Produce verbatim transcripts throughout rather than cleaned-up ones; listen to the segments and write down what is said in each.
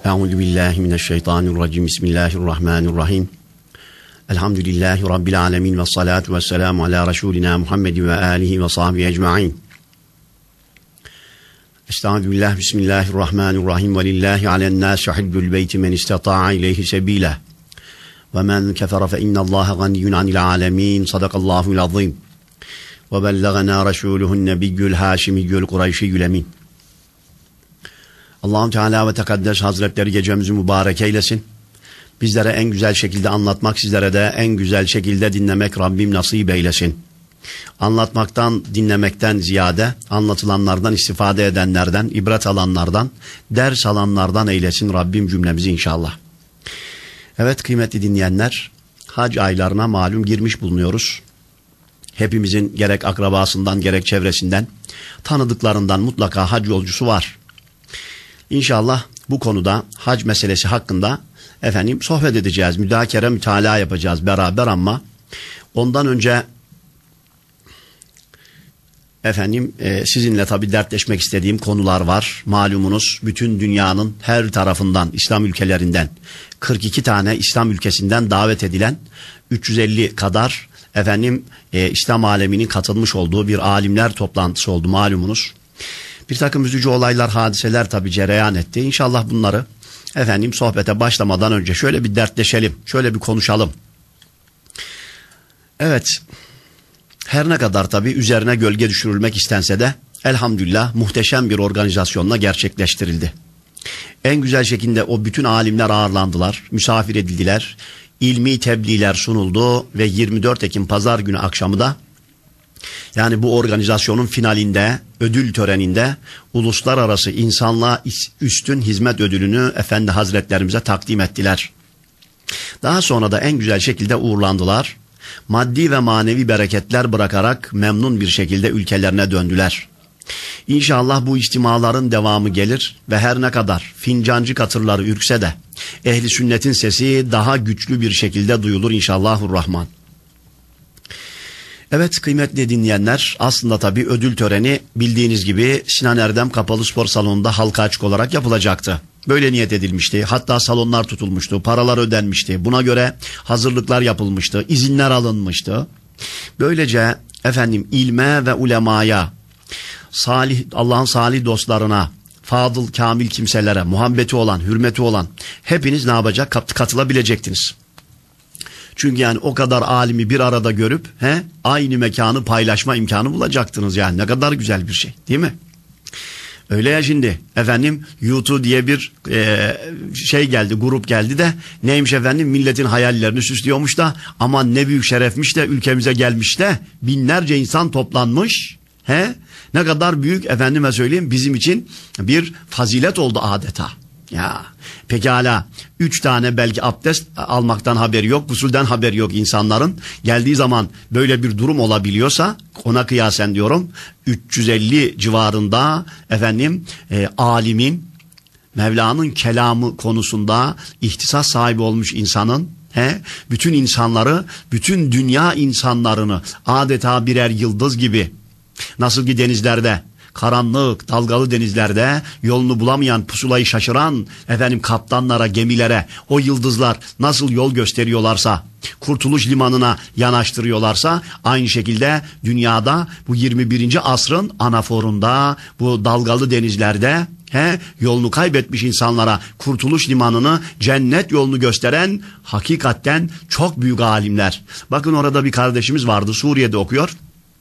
Euzu billahi mineşşeytanirracim. Bismillahirrahmanirrahim. Elhamdülillahi rabbil alamin ve salatu vesselamu ala resulina Muhammed ve alihi ve sahbihi ecmaîn. Estağfirullah. Bismillahirrahmanirrahim. Ve lillahi ale'n-nâsi hiccu'l beyti men istata'a ileyhi sebîla. Ve men kefere fe innallaha ganiyyun anil âlemin. Sadakallahu'l azîm. Ve bellagana rasûluhu'n nebiyyül hâşimiyyül kureyşiyyül emîn. Allah-u Teala ve Tekaddes Hazretleri gecemizi mübarek eylesin. Bizlere en güzel şekilde anlatmak, sizlere de en güzel şekilde dinlemek Rabbim nasip eylesin. Anlatmaktan, dinlemekten ziyade anlatılanlardan istifade edenlerden, ibret alanlardan, ders alanlardan eylesin Rabbim cümlemizi inşallah. Evet kıymetli dinleyenler, hac aylarına malum girmiş bulunuyoruz. Hepimizin gerek akrabasından gerek çevresinden, tanıdıklarından mutlaka hac yolcusu var. İnşallah bu konuda hac meselesi hakkında efendim sohbet edeceğiz, müdakere, mütalaa yapacağız beraber ama ondan önce efendim e, sizinle tabii dertleşmek istediğim konular var. Malumunuz bütün dünyanın her tarafından, İslam ülkelerinden kırk iki tane İslam ülkesinden davet edilen üç yüz elli kadar efendim e, İslam aleminin katılmış olduğu bir alimler toplantısı oldu malumunuz. Bir takım üzücü olaylar, hadiseler tabii cereyan etti. İnşallah bunları efendim sohbete başlamadan önce şöyle bir dertleşelim, şöyle bir konuşalım. Evet, her ne kadar tabii üzerine gölge düşürülmek istense de elhamdülillah muhteşem bir organizasyonla gerçekleştirildi. En güzel şekilde o bütün alimler ağırlandılar, misafir edildiler, ilmi tebliğler sunuldu ve yirmi dört Ekim Pazar günü akşamı da yani bu organizasyonun finalinde, ödül töreninde uluslararası insanlığa üstün hizmet ödülünü Efendi Hazretlerimize takdim ettiler. Daha sonra da en güzel şekilde uğurlandılar. Maddi ve manevi bereketler bırakarak memnun bir şekilde ülkelerine döndüler. İnşallah bu içtimaların devamı gelir ve her ne kadar fincancı katırları ürkse de ehli sünnetin sesi daha güçlü bir şekilde duyulur inşallahurrahman. Evet kıymetli dinleyenler, aslında tabii ödül töreni bildiğiniz gibi Sinan Erdem Kapalı Spor Salonu'nda halka açık olarak yapılacaktı. Böyle niyet edilmişti. Hatta salonlar tutulmuştu, paralar ödenmişti. Buna göre hazırlıklar yapılmıştı, izinler alınmıştı. Böylece efendim ilme ve ulemaya, salih Allah'ın salih dostlarına, fadıl kamil kimselere, muhabbeti olan, hürmeti olan hepiniz ne yapacak? Kat, katılabilecektiniz. Çünkü yani o kadar alimi bir arada görüp he, aynı mekanı paylaşma imkanı bulacaktınız yani. Ne kadar güzel bir şey değil mi? Öyle ya şimdi efendim YouTube diye bir e, şey geldi, grup geldi de neymiş efendim milletin hayallerini süslüyormuş da aman ne büyük şerefmiş de ülkemize gelmiş de binlerce insan toplanmış. He, ne kadar büyük efendime söyleyeyim bizim için bir fazilet oldu adeta. Ya pekala üç tane belki abdest almaktan haberi yok, gusülden haberi yok insanların. Geldiği zaman böyle bir durum olabiliyorsa ona kıyasen diyorum üç yüz elli civarında efendim e, alimin Mevla'nın kelamı konusunda ihtisas sahibi olmuş insanın he, bütün insanları, bütün dünya insanlarını adeta birer yıldız gibi nasıl ki denizlerde karanlık, dalgalı denizlerde yolunu bulamayan, pusulayı şaşıran efendim kaptanlara, gemilere o yıldızlar nasıl yol gösteriyorlarsa, kurtuluş limanına yanaştırıyorlarsa aynı şekilde dünyada bu yirmi birinci asrın anaforunda bu dalgalı denizlerde he, yolunu kaybetmiş insanlara kurtuluş limanını, cennet yolunu gösteren hakikaten çok büyük alimler. Bakın orada bir kardeşimiz vardı, Suriye'de okuyor.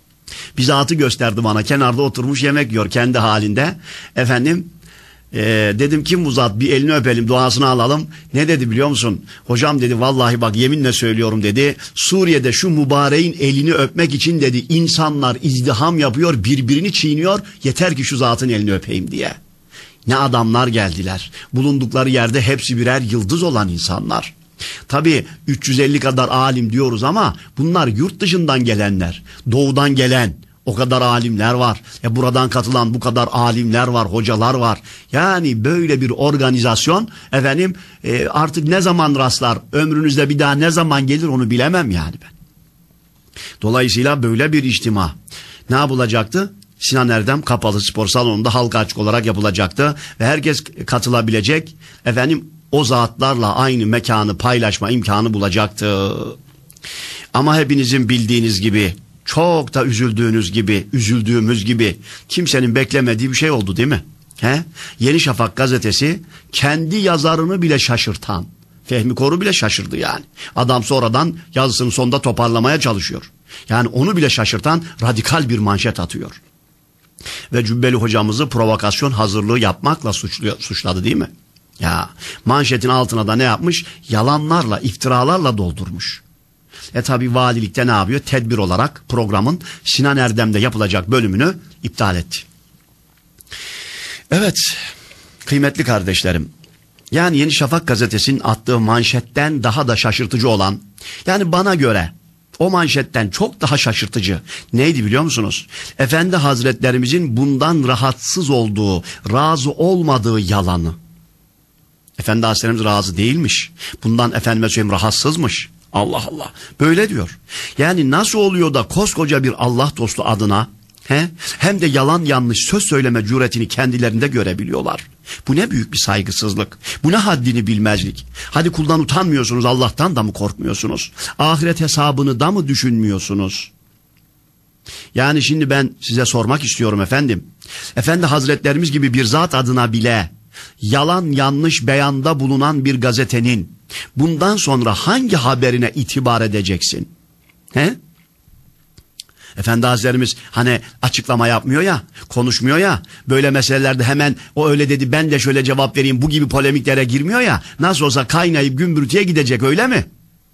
Bizzatı gösterdi bana, kenarda oturmuş yemek yiyor kendi halinde. Efendim e, dedim kim bu zat, bir elini öpelim, duasını alalım. Ne dedi biliyor musun? Hocam dedi vallahi bak yeminle söylüyorum dedi. Suriye'de şu mübareğin elini öpmek için dedi insanlar izdiham yapıyor, birbirini çiğniyor. Yeter ki şu zatın elini öpeyim diye. Ne adamlar geldiler. Bulundukları yerde hepsi birer yıldız olan insanlar. Tabii üç yüz elli kadar alim diyoruz ama bunlar yurt dışından gelenler, doğudan gelen o kadar alimler var. E buradan katılan bu kadar alimler var, hocalar var. Yani böyle bir organizasyon efendim e, artık ne zaman rastlar, ömrünüzde bir daha ne zaman gelir onu bilemem yani ben. Dolayısıyla böyle bir içtima ne yapılacaktı? Sinan Erdem Kapalı Spor Salonu'nda halka açık olarak yapılacaktı ve herkes katılabilecek, efendim o zatlarla aynı mekanı paylaşma imkanı bulacaktı. Ama hepinizin bildiğiniz gibi, çok da üzüldüğünüz gibi, üzüldüğümüz gibi kimsenin beklemediği bir şey oldu değil mi? He? Yeni Şafak gazetesi kendi yazarını bile şaşırtan, Fehmi Koru bile şaşırdı yani. Adam sonradan yazısının sonunda toparlamaya çalışıyor. Yani onu bile şaşırtan radikal bir manşet atıyor. Ve Cübbeli hocamızı provokasyon hazırlığı yapmakla suçluyor, suçladı değil mi? Ya manşetin altına da ne yapmış? Yalanlarla, iftiralarla doldurmuş. E tabi valilikte ne yapıyor? Tedbir olarak programın Sinan Erdem'de yapılacak bölümünü iptal etti. Evet, kıymetli kardeşlerim. Yani Yeni Şafak gazetesinin attığı manşetten daha da şaşırtıcı olan, yani bana göre o manşetten çok daha şaşırtıcı neydi biliyor musunuz? Efendi Hazretlerimizin bundan rahatsız olduğu, razı olmadığı yalanı. Efendi Hazretlerimiz razı değilmiş. Bundan efendime söyleyeyim rahatsızmış. Allah Allah. Böyle diyor. Yani nasıl oluyor da koskoca bir Allah dostu adına he, hem de yalan yanlış söz söyleme cüretini kendilerinde görebiliyorlar. Bu ne büyük bir saygısızlık. Bu ne haddini bilmezlik. Hadi kuldan utanmıyorsunuz, Allah'tan da mı korkmuyorsunuz? Ahiret hesabını da mı düşünmüyorsunuz? Yani şimdi ben size sormak istiyorum efendim. Efendi Hazretlerimiz gibi bir zat adına bile yalan yanlış beyanda bulunan bir gazetenin bundan sonra hangi haberine itibar edeceksin? He? Efendi Hazretlerimiz hani açıklama yapmıyor ya, konuşmuyor ya, böyle meselelerde hemen o öyle dedi ben de şöyle cevap vereyim bu gibi polemiklere girmiyor ya, nasıl olsa kaynayıp gümbürtüye gidecek öyle mi?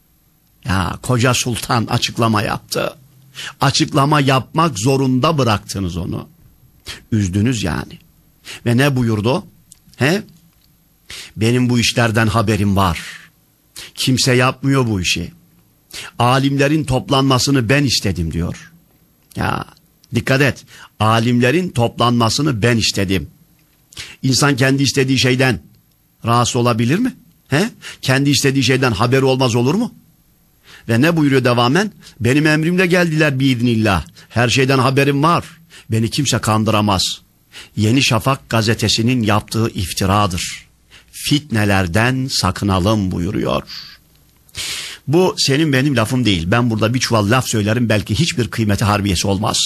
Ya koca sultan açıklama yaptı. Açıklama yapmak zorunda bıraktınız onu. Üzdünüz yani. Ve ne buyurdu? He? Benim bu işlerden haberim var. Kimse yapmıyor bu işi. Alimlerin toplanmasını ben istedim diyor. Ya dikkat et. Alimlerin toplanmasını ben istedim. İnsan kendi istediği şeyden rahatsız olabilir mi? He? Kendi istediği şeyden haberi olmaz olur mu? Ve ne buyuruyor devamen? Benim emrimle geldiler biiznillah. Her şeyden haberim var. Beni kimse kandıramaz. Yeni Şafak gazetesinin yaptığı iftiradır. Fitnelerden sakınalım buyuruyor. Bu senin benim lafım değil. Ben burada bir çuval laf söylerim, belki hiçbir kıymeti harbiyesi olmaz.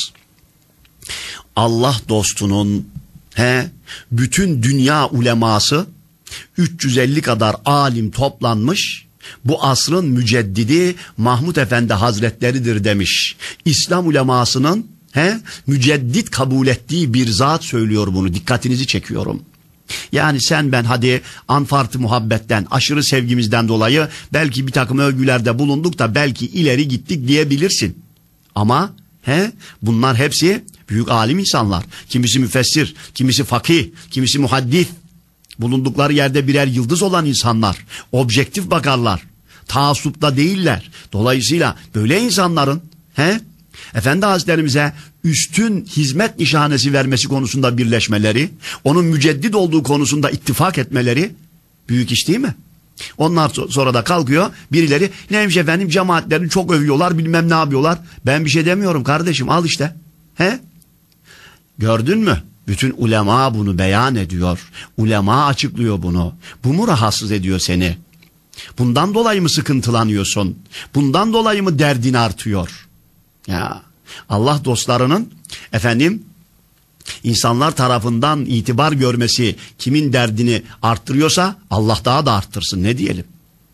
Allah dostunun he, bütün dünya uleması üç yüz elli kadar alim toplanmış. Bu asrın müceddidi Mahmud Efendi Hazretleridir demiş. İslam ulemasının he, müceddit kabul ettiği bir zat söylüyor bunu. Dikkatinizi çekiyorum. Yani sen ben hadi anfartı muhabbetten, aşırı sevgimizden dolayı belki bir takım övgülerde bulunduk da belki ileri gittik diyebilirsin. Ama he, bunlar hepsi büyük alim insanlar. Kimisi müfessir, kimisi fakih, kimisi muhaddis. Bulundukları yerde birer yıldız olan insanlar. Objektif bakarlar. Taassupta değiller. Dolayısıyla böyle insanların he, Efendi Hazretlerimize üstün hizmet nişanesi vermesi konusunda birleşmeleri, onun müceddit olduğu konusunda ittifak etmeleri büyük iş değil mi? Onlar sonra da kalkıyor birileri, neymiş efendim cemaatlerini çok övüyorlar bilmem ne yapıyorlar. Ben bir şey demiyorum kardeşim, al işte. He? Gördün mü? Bütün ulema bunu beyan ediyor. Ulema açıklıyor bunu. Bu mu rahatsız ediyor seni? Bundan dolayı mı sıkıntılanıyorsun? Bundan dolayı mı derdin artıyor? Ya Allah dostlarının efendim insanlar tarafından itibar görmesi kimin derdini arttırıyorsa Allah daha da arttırsın, ne diyelim?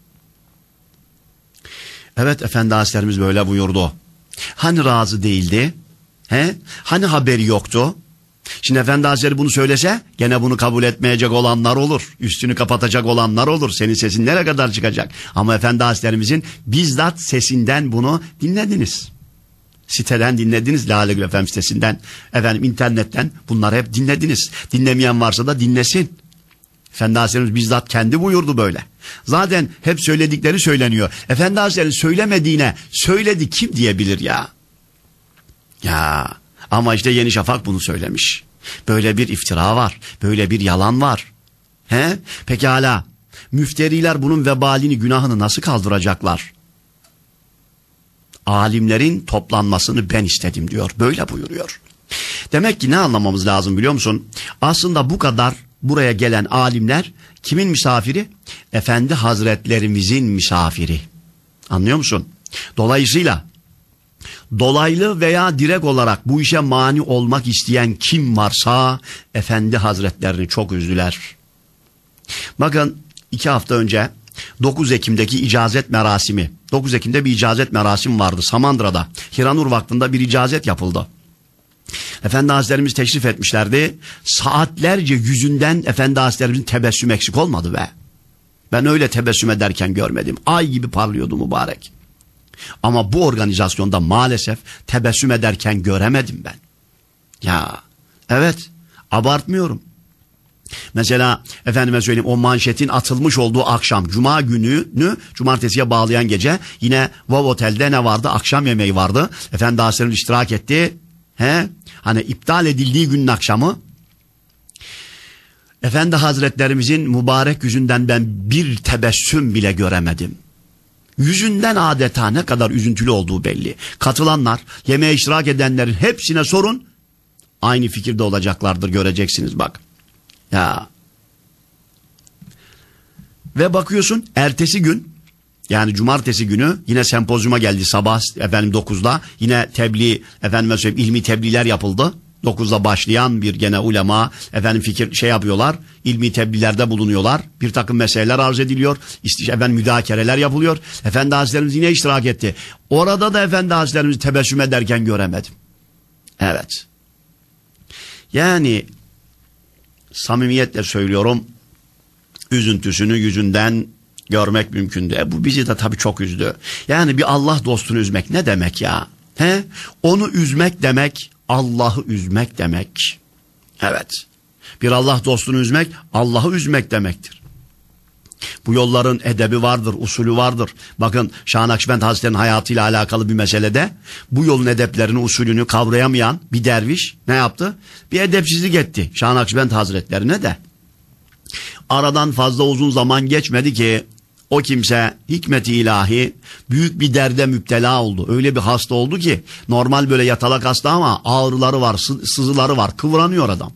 Evet, Efendi Hazretlerimiz böyle buyurdu. Hani razı değildi? He? Hani haberi yoktu? Şimdi Efendi Hazretleri bunu söylese gene bunu kabul etmeyecek olanlar olur. Üstünü kapatacak olanlar olur. Senin sesin nereye kadar çıkacak? Ama Efendi Hazretlerimizin bizzat sesinden bunu dinlediniz. Siteden dinlediniz, Lale Gül Efendim sitesinden, efendim internetten bunları hep dinlediniz. Dinlemeyen varsa da dinlesin. Efendi Hazretlerimiz bizzat kendi buyurdu böyle. Zaten hep söyledikleri söyleniyor. Efendi Hazretleri söylemediğine söyledi kim diyebilir ya? Ya ama işte Yeni Şafak bunu söylemiş. Böyle bir iftira var, böyle bir yalan var. He? Pekala müfteriler bunun vebalini, günahını nasıl kaldıracaklar? Alimlerin toplanmasını ben istedim diyor. Böyle buyuruyor. Demek ki ne anlamamız lazım biliyor musun? Aslında bu kadar buraya gelen alimler kimin misafiri? Efendi Hazretlerimizin misafiri. Anlıyor musun? Dolayısıyla dolaylı veya direkt olarak bu işe mani olmak isteyen kim varsa Efendi Hazretlerini çok üzdüler. Bakın iki hafta önce dokuz Ekim'deki icazet merasimi. dokuz Ekim'de bir icazet merasimi vardı Samandıra'da. Hiranur Vakfı'nda bir icazet yapıldı. Efendi Hazretlerimiz teşrif etmişlerdi. Saatlerce yüzünden Efendi Hazretlerimizin tebessüm eksik olmadı be. Ben öyle tebessüm ederken görmedim. Ay gibi parlıyordu mübarek. Ama bu organizasyonda maalesef tebessüm ederken göremedim ben. Ya evet, abartmıyorum. Mesela efendime söyleyeyim, o manşetin atılmış olduğu akşam, cuma gününü cumartesiye bağlayan gece yine Vav Otel'de ne vardı? Akşam yemeği vardı. Efendi Hazretleri iştirak etti. He? Hani iptal edildiği günün akşamı Efendi Hazretlerimizin mübarek yüzünden ben bir tebessüm bile göremedim. Yüzünden adeta ne kadar üzüntülü olduğu belli. Katılanlar, yemeğe iştirak edenlerin hepsine sorun. Aynı fikirde olacaklardır, göreceksiniz bak. Ya. Ve bakıyorsun ertesi gün, yani cumartesi günü yine sempozyuma geldi sabah efendim dokuzda. Yine tebliğ, efendim söyleyeyim, ilmi tebliğler yapıldı. dokuzda başlayan bir gene ulema efendim fikir şey yapıyorlar. İlmi tebliğlerde bulunuyorlar. Bir takım meseleler arz ediliyor. İşte efendim müdakereler yapılıyor. Efendi Hazretlerimiz yine iştirak etti. Orada da Efendi Hazretlerimizi tebessüm ederken göremedim. Evet. Yani samimiyetle söylüyorum, üzüntüsünü yüzünden görmek mümkündü. E bu bizi de tabii çok üzdü. Yani bir Allah dostunu üzmek ne demek ya? He? Onu üzmek demek, Allah'ı üzmek demek. Evet. Bir Allah dostunu üzmek, Allah'ı üzmek demektir. Bu yolların edebi vardır, usulü vardır. Bakın Şah Nakşibend Hazretleri'nin hayatıyla alakalı bir meselede bu yolun edeplerini, usulünü kavrayamayan bir derviş ne yaptı? Bir edepsizlik etti Şah Nakşibend Hazretlerine de. Aradan fazla uzun zaman geçmedi ki o kimse hikmet-i ilahi büyük bir derde müptela oldu. Öyle bir hasta oldu ki normal böyle yatalak hasta ama ağrıları var, sızıları var, kıvranıyor adam.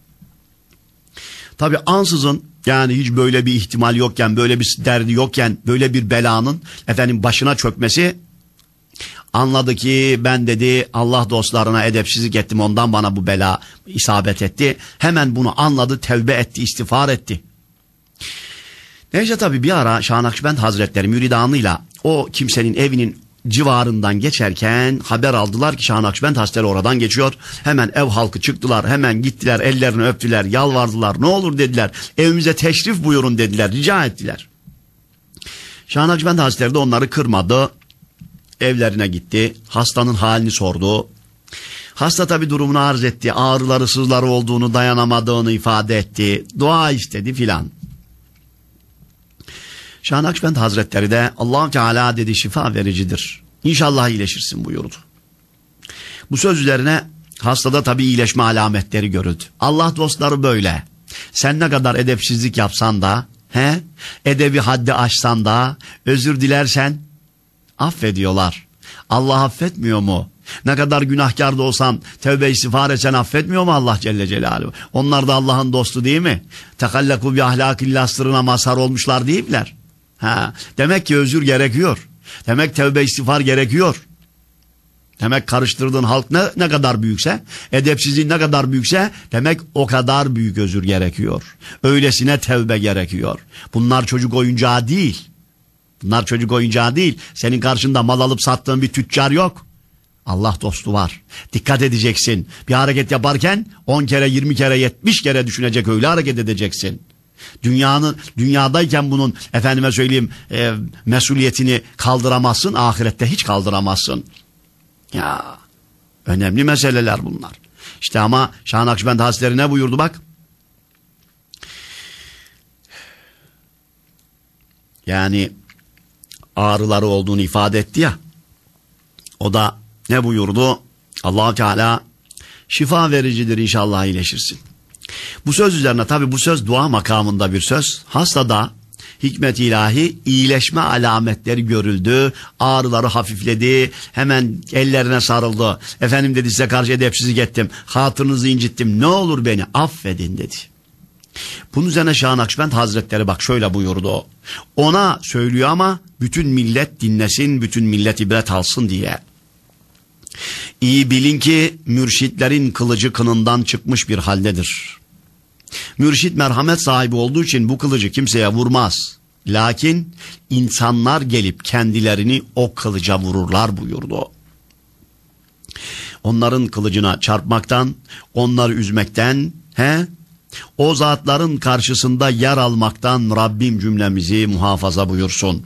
Tabi ansızın, yani hiç böyle bir ihtimal yokken, böyle bir derdi yokken böyle bir belanın efendim başına çökmesi, anladı ki ben dedi Allah dostlarına edepsizlik ettim, ondan bana bu bela isabet etti. Hemen bunu anladı, tevbe etti, istiğfar etti. Neyse tabi bir ara Şah Nakşibend Hazretleri müridanıyla o kimsenin evinin civarından geçerken haber aldılar ki Şah Nakşibend Hazretleri oradan geçiyor. Hemen ev halkı çıktılar, hemen gittiler, ellerini öptüler, yalvardılar. Ne olur dediler, evimize teşrif buyurun dediler, rica ettiler. Şah Nakşibend Hazretleri de onları kırmadı. Evlerine gitti, hastanın halini sordu. Hasta tabi durumunu arz etti, ağrıları sızları olduğunu, dayanamadığını ifade etti, dua istedi filan. Şah Nakşibend Hazretleri de Allah-u Teala dedi şifa vericidir, İnşallah iyileşirsin buyurdu. Bu söz üzerine hastada tabi iyileşme alametleri görüldü. Allah dostları böyle. Sen ne kadar edepsizlik yapsan da, he, edebi haddi aşsan da, özür dilersen affediyorlar. Allah affetmiyor mu? Ne kadar günahkar da olsan, tevbe istiğfar etsen affetmiyor mu Allah Celle Celaluhu? Onlar da Allah'ın dostu değil mi? Tekallaku bi ahlakil asrına mazhar olmuşlar değil miler? Ha, demek ki özür gerekiyor. Demek tevbe istiğfar gerekiyor. Demek karıştırdığın halk ne, ne kadar büyükse, edepsizliğin ne kadar büyükse, demek o kadar büyük özür gerekiyor. Öylesine tevbe gerekiyor. Bunlar çocuk oyuncağı değil. Bunlar çocuk oyuncağı değil. Senin karşında mal alıp sattığın bir tüccar yok. Allah dostu var. Dikkat edeceksin. Bir hareket yaparken on kere, yirmi kere, yetmiş kere düşünecek, öyle hareket edeceksin. Dünyanın dünyadayken bunun efendime söyleyeyim e, mesuliyetini kaldıramazsın, ahirette hiç kaldıramazsın. Ya önemli meseleler bunlar. İşte ama Şah Nakşibend Hazretleri ne buyurdu bak? Yani ağrıları olduğunu ifade etti ya. O da ne buyurdu? Allah-u Teala şifa vericidir, inşallah iyileşirsin. Bu söz üzerine tabi bu söz dua makamında bir söz. Hasta da hikmet ilahi iyileşme alametleri görüldü. Ağrıları hafifledi. Hemen ellerine sarıldı. Efendim dedi, size karşı edepsizlik ettim. Hatırınızı incittim. Ne olur beni affedin dedi. Bunun üzerine Şah Nakşibend Hazretleri bak şöyle buyurdu. Ona söylüyor ama bütün millet dinlesin, bütün millet ibret alsın diye. İyi bilin ki mürşitlerin kılıcı kınından çıkmış bir haldedir. Mürşit merhamet sahibi olduğu için bu kılıcı kimseye vurmaz. Lakin insanlar gelip kendilerini o kılıca vururlar buyurdu. Onların kılıcına çarpmaktan, onları üzmekten, he? O zatların karşısında yer almaktan Rabbim cümlemizi muhafaza buyursun.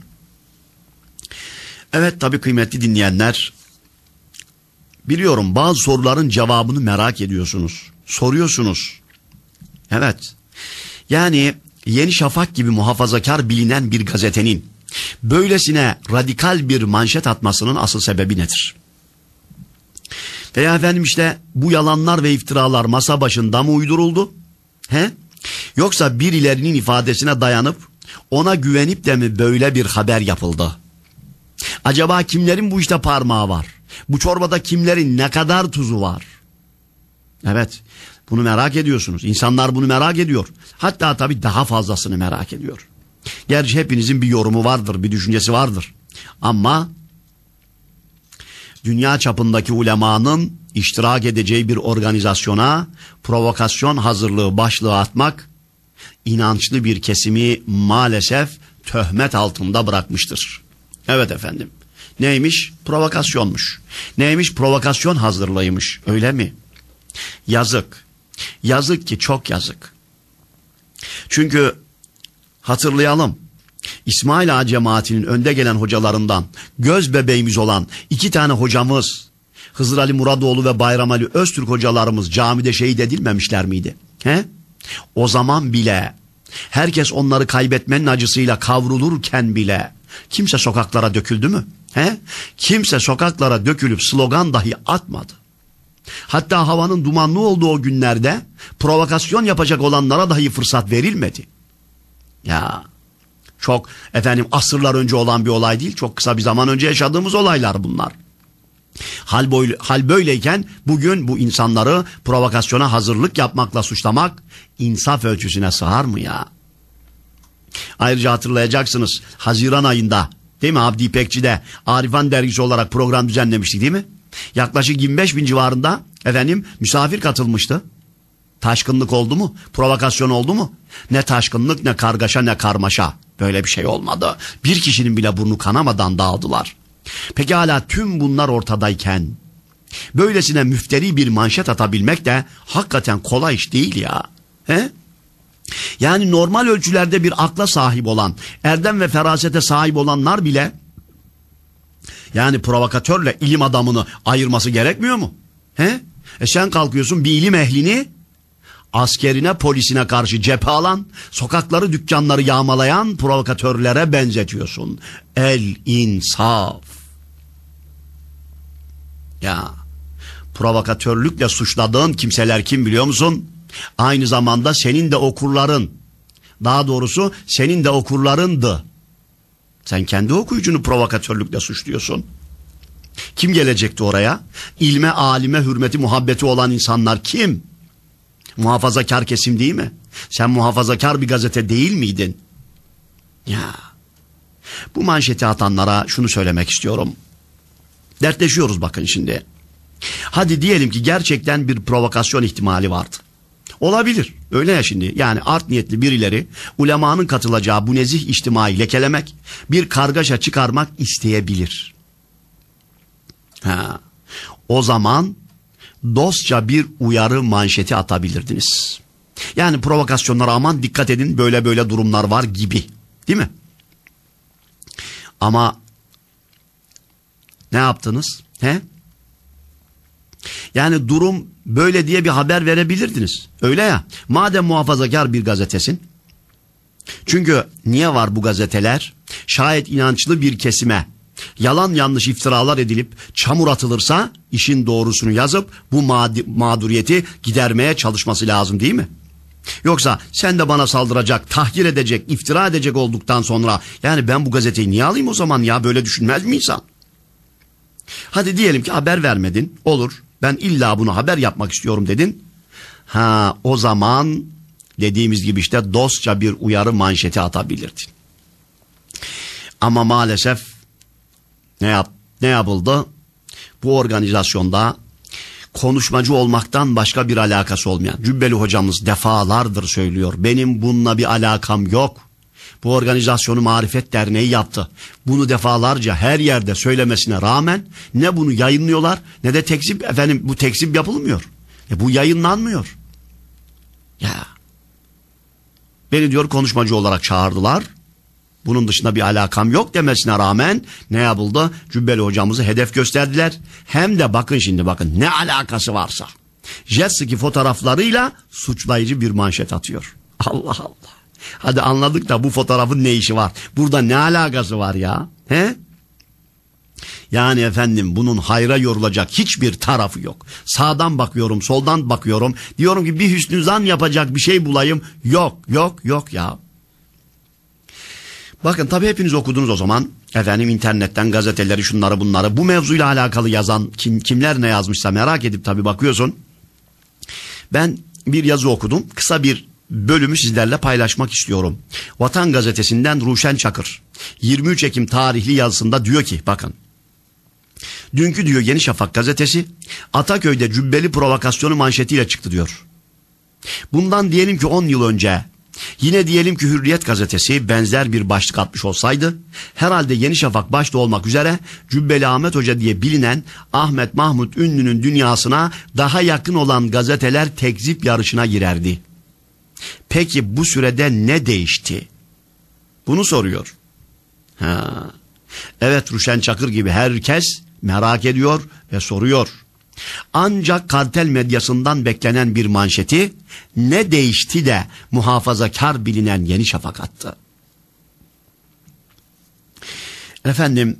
Evet tabii kıymetli dinleyenler, biliyorum bazı soruların cevabını merak ediyorsunuz. Soruyorsunuz. Evet. Yani Yeni Şafak gibi muhafazakar bilinen bir gazetenin böylesine radikal bir manşet atmasının asıl sebebi nedir? Veya efendim işte bu yalanlar ve iftiralar masa başında mı uyduruldu? He? Yoksa birilerinin ifadesine dayanıp ona güvenip de mi böyle bir haber yapıldı? Acaba kimlerin bu işte parmağı var? Bu çorbada kimlerin ne kadar tuzu var? Evet, bunu merak ediyorsunuz. İnsanlar bunu merak ediyor. Hatta tabii daha fazlasını merak ediyor. Gerçi hepinizin bir yorumu vardır, bir düşüncesi vardır. Ama dünya çapındaki ulemanın iştirak edeceği bir organizasyona provokasyon hazırlığı başlığı atmak inançlı bir kesimi maalesef töhmet altında bırakmıştır. Evet efendim. Neymiş? Provokasyonmuş. Neymiş? Provokasyon hazırlığıymış. Öyle mi? Yazık. Yazık ki çok yazık. Çünkü hatırlayalım. İsmail Ağa cemaatinin önde gelen hocalarından göz bebeğimiz olan iki tane hocamız Hızır Ali Muradoğlu ve Bayram Ali Öztürk hocalarımız camide şehit edilmemişler miydi? He? O zaman bile herkes onları kaybetmenin acısıyla kavrulurken bile kimse sokaklara döküldü mü? He? Kimse sokaklara dökülüp slogan dahi atmadı. Hatta havanın dumanlı olduğu o günlerde provokasyon yapacak olanlara dahi fırsat verilmedi. Ya çok efendim asırlar önce olan bir olay değil, çok kısa bir zaman önce yaşadığımız olaylar bunlar. Hal, boy, hal böyleyken bugün bu insanları provokasyona hazırlık yapmakla suçlamak insaf ölçüsüne sığar mı ya? Ayrıca hatırlayacaksınız, Haziran ayında değil mi, Abdi İpekçi'de Arifan dergisi olarak program düzenlemiştik değil mi? Yaklaşık yirmi beş bin civarında efendim misafir katılmıştı. Taşkınlık oldu mu? Provokasyon oldu mu? Ne taşkınlık, ne kargaşa, ne karmaşa. Böyle bir şey olmadı. Bir kişinin bile burnu kanamadan dağıldılar. Peki hala tüm bunlar ortadayken böylesine müfteri bir manşet atabilmek de hakikaten kolay iş değil ya. He? Yani normal ölçülerde bir akla sahip olan, erdem ve ferasete sahip olanlar bile yani provokatörle ilim adamını ayırması gerekmiyor mu? He? E sen kalkıyorsun bir ilim ehlini askerine, polisine karşı cephe alan, sokakları, dükkanları yağmalayan provokatörlere benzetiyorsun. El insaf. Ya, provokatörlükle suçladığın kimseler kim biliyor musun? Aynı zamanda senin de okurların, daha doğrusu senin de okurlarındı. Sen kendi okuyucunu provokatörlükle suçluyorsun. Kim gelecekti oraya? İlme, alime, hürmeti, muhabbeti olan insanlar kim? Muhafazakar kesim değil mi? Sen muhafazakar bir gazete değil miydin? Ya, bu manşeti atanlara şunu söylemek istiyorum. Dertleşiyoruz bakın şimdi. Hadi diyelim ki gerçekten bir provokasyon ihtimali vardı. Olabilir. Öyle ya şimdi. Yani art niyetli birileri ulemanın katılacağı bu nezih içtimai lekelemek, bir kargaşa çıkarmak isteyebilir. Ha. O zaman dostça bir uyarı manşeti atabilirdiniz. Yani provokasyonlara aman dikkat edin, böyle böyle durumlar var gibi. Değil mi? Ama ne yaptınız? He? Yani durum böyle diye bir haber verebilirdiniz. Öyle ya. Madem muhafazakar bir gazetesin. Çünkü niye var bu gazeteler? Şayet inançlı bir kesime yalan yanlış iftiralar edilip çamur atılırsa işin doğrusunu yazıp bu mağduriyeti gidermeye çalışması lazım değil mi? Yoksa sen de bana saldıracak, tahkir edecek, iftira edecek olduktan sonra yani ben bu gazeteyi niye alayım o zaman ya, böyle düşünmez mi insan? Hadi diyelim ki haber vermedin, olur, ben illa bunu haber yapmak istiyorum dedin. Ha, o zaman dediğimiz gibi işte dostça bir uyarı manşeti atabilirdin. Ama maalesef ne yap ne yapıldı? Bu organizasyonda konuşmacı olmaktan başka bir alakası olmayan Cübbeli hocamız defalardır söylüyor. Benim bununla bir alakam yok. Bu organizasyonu Marifet Derneği yaptı. Bunu defalarca her yerde söylemesine rağmen ne bunu yayınlıyorlar ne de tekzip, efendim bu tekzip yapılmıyor. E bu yayınlanmıyor. Ya. Beni diyor konuşmacı olarak çağırdılar. Bunun dışında bir alakam yok demesine rağmen ne yapıldı? Cübbeli hocamızı hedef gösterdiler. Hem de bakın şimdi bakın ne alakası varsa. Jet ski fotoğraflarıyla suçlayıcı bir manşet atıyor. Allah Allah. Hadi anladık da bu fotoğrafın ne işi var? Burada ne alakası var ya? He? Yani efendim bunun hayra yorulacak hiçbir tarafı yok. Sağdan bakıyorum, soldan bakıyorum. Diyorum ki bir hüsnü zan yapacak bir şey bulayım. Yok, yok, yok ya. Bakın tabii hepiniz okudunuz o zaman. Efendim internetten gazeteleri, şunları bunları. Bu mevzuyla alakalı yazan kim, kimler ne yazmışsa merak edip tabii bakıyorsun. Ben bir yazı okudum. Kısa bir bölümü sizlerle paylaşmak istiyorum. Vatan Gazetesi'nden Ruşen Çakır yirmi üç Ekim tarihli yazısında diyor ki bakın. Dünkü diyor Yeni Şafak gazetesi Ataköy'de cübbeli provokasyonu manşetiyle çıktı diyor. Bundan diyelim ki on yıl önce yine diyelim ki Hürriyet gazetesi benzer bir başlık atmış olsaydı herhalde Yeni Şafak başta olmak üzere Cübbeli Ahmet Hoca diye bilinen Ahmet Mahmut Ünlü'nün dünyasına daha yakın olan gazeteler tekzip yarışına girerdi. Peki bu sürede ne değişti? Bunu soruyor. Ha. Evet, Ruşen Çakır gibi herkes merak ediyor ve soruyor. Ancak kartel medyasından beklenen bir manşeti ne değişti de muhafazakar bilinen Yeni Şafak attı. Efendim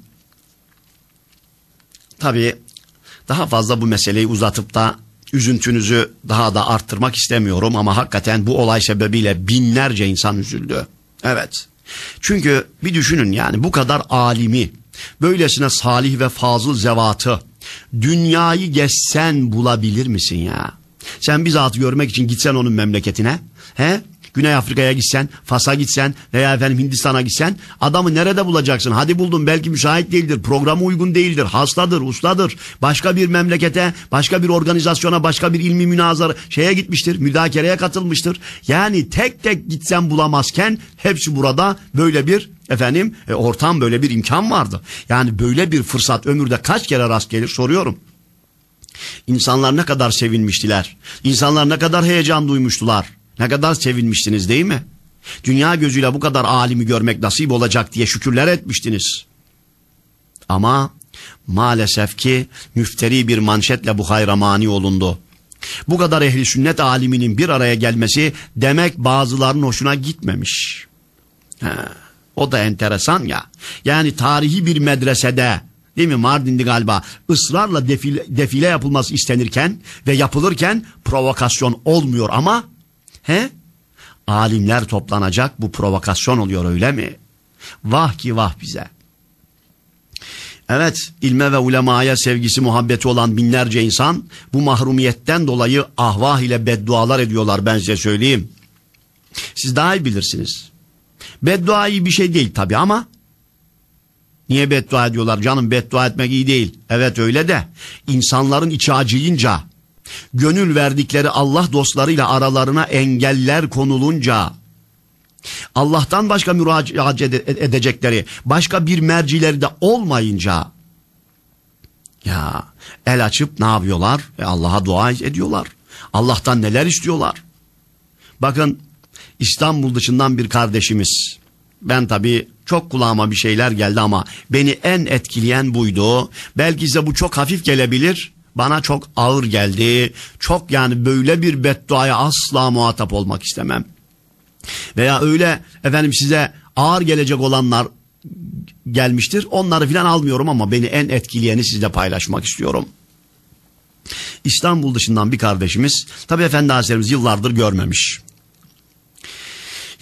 tabii daha fazla bu meseleyi uzatıp da üzüntünüzü daha da arttırmak istemiyorum ama hakikaten bu olay sebebiyle binlerce insan üzüldü. Evet. Çünkü bir düşünün yani bu kadar alimi, böylesine salih ve fazıl zevatı dünyayı gezsen bulabilir misin ya? Sen bir zatı görmek için gitsen onun memleketine, he? Güney Afrika'ya gitsen, Fas'a gitsen veya efendim Hindistan'a gitsen adamı nerede bulacaksın? Hadi buldun, belki müsait değildir, programı uygun değildir, hastadır, ustadır. Başka bir memlekete, başka bir organizasyona, başka bir ilmi münazara şeye gitmiştir, müzakereye katılmıştır. Yani tek tek gitsen bulamazken hepsi burada böyle bir efendim e, ortam, böyle bir imkan vardı. Yani böyle bir fırsat ömürde kaç kere rast gelir soruyorum. İnsanlar ne kadar sevinmiştiler. İnsanlar ne kadar heyecan duymuştular. Ne kadar sevinmiştiniz değil mi? Dünya gözüyle bu kadar alimi görmek nasip olacak diye şükürler etmiştiniz. Ama maalesef ki müfteri bir manşetle bu hayra mani olundu. Bu kadar ehli sünnet aliminin bir araya gelmesi demek bazılarının hoşuna gitmemiş. Ha, o da enteresan ya. Yani tarihi bir medresede, değil mi, Mardin'di galiba, ısrarla defile, defile yapılması istenirken ve yapılırken provokasyon olmuyor ama he? Alimler toplanacak, bu provokasyon oluyor, öyle mi? Vah ki vah bize. Evet, ilme ve ulemaya sevgisi, muhabbeti olan binlerce insan bu mahrumiyetten dolayı ahvah ile beddualar ediyorlar, ben size söyleyeyim. Siz daha iyi bilirsiniz. Beddua iyi bir şey değil tabii ama niye beddua ediyorlar canım? Beddua etmek iyi değil. Evet öyle de insanların içi acıyınca, gönül verdikleri Allah dostlarıyla aralarına engeller konulunca, Allah'tan başka müracaat edecekleri başka bir mercileri de olmayınca ya el açıp ne yapıyorlar? E Allah'a dua ediyorlar. Allah'tan neler istiyorlar? Bakın İstanbul dışından bir kardeşimiz, ben tabii çok kulağıma bir şeyler geldi ama beni en etkileyen buydu. Belki size bu çok hafif gelebilir. Bana çok ağır geldi. Çok, yani böyle bir bedduaya asla muhatap olmak istemem. Veya öyle efendim size ağır gelecek olanlar gelmiştir. Onları filan almıyorum ama beni en etkileyeni sizle paylaşmak istiyorum. İstanbul dışından bir kardeşimiz, tabii Efendi Hazretlerimiz yıllardır görmemiş.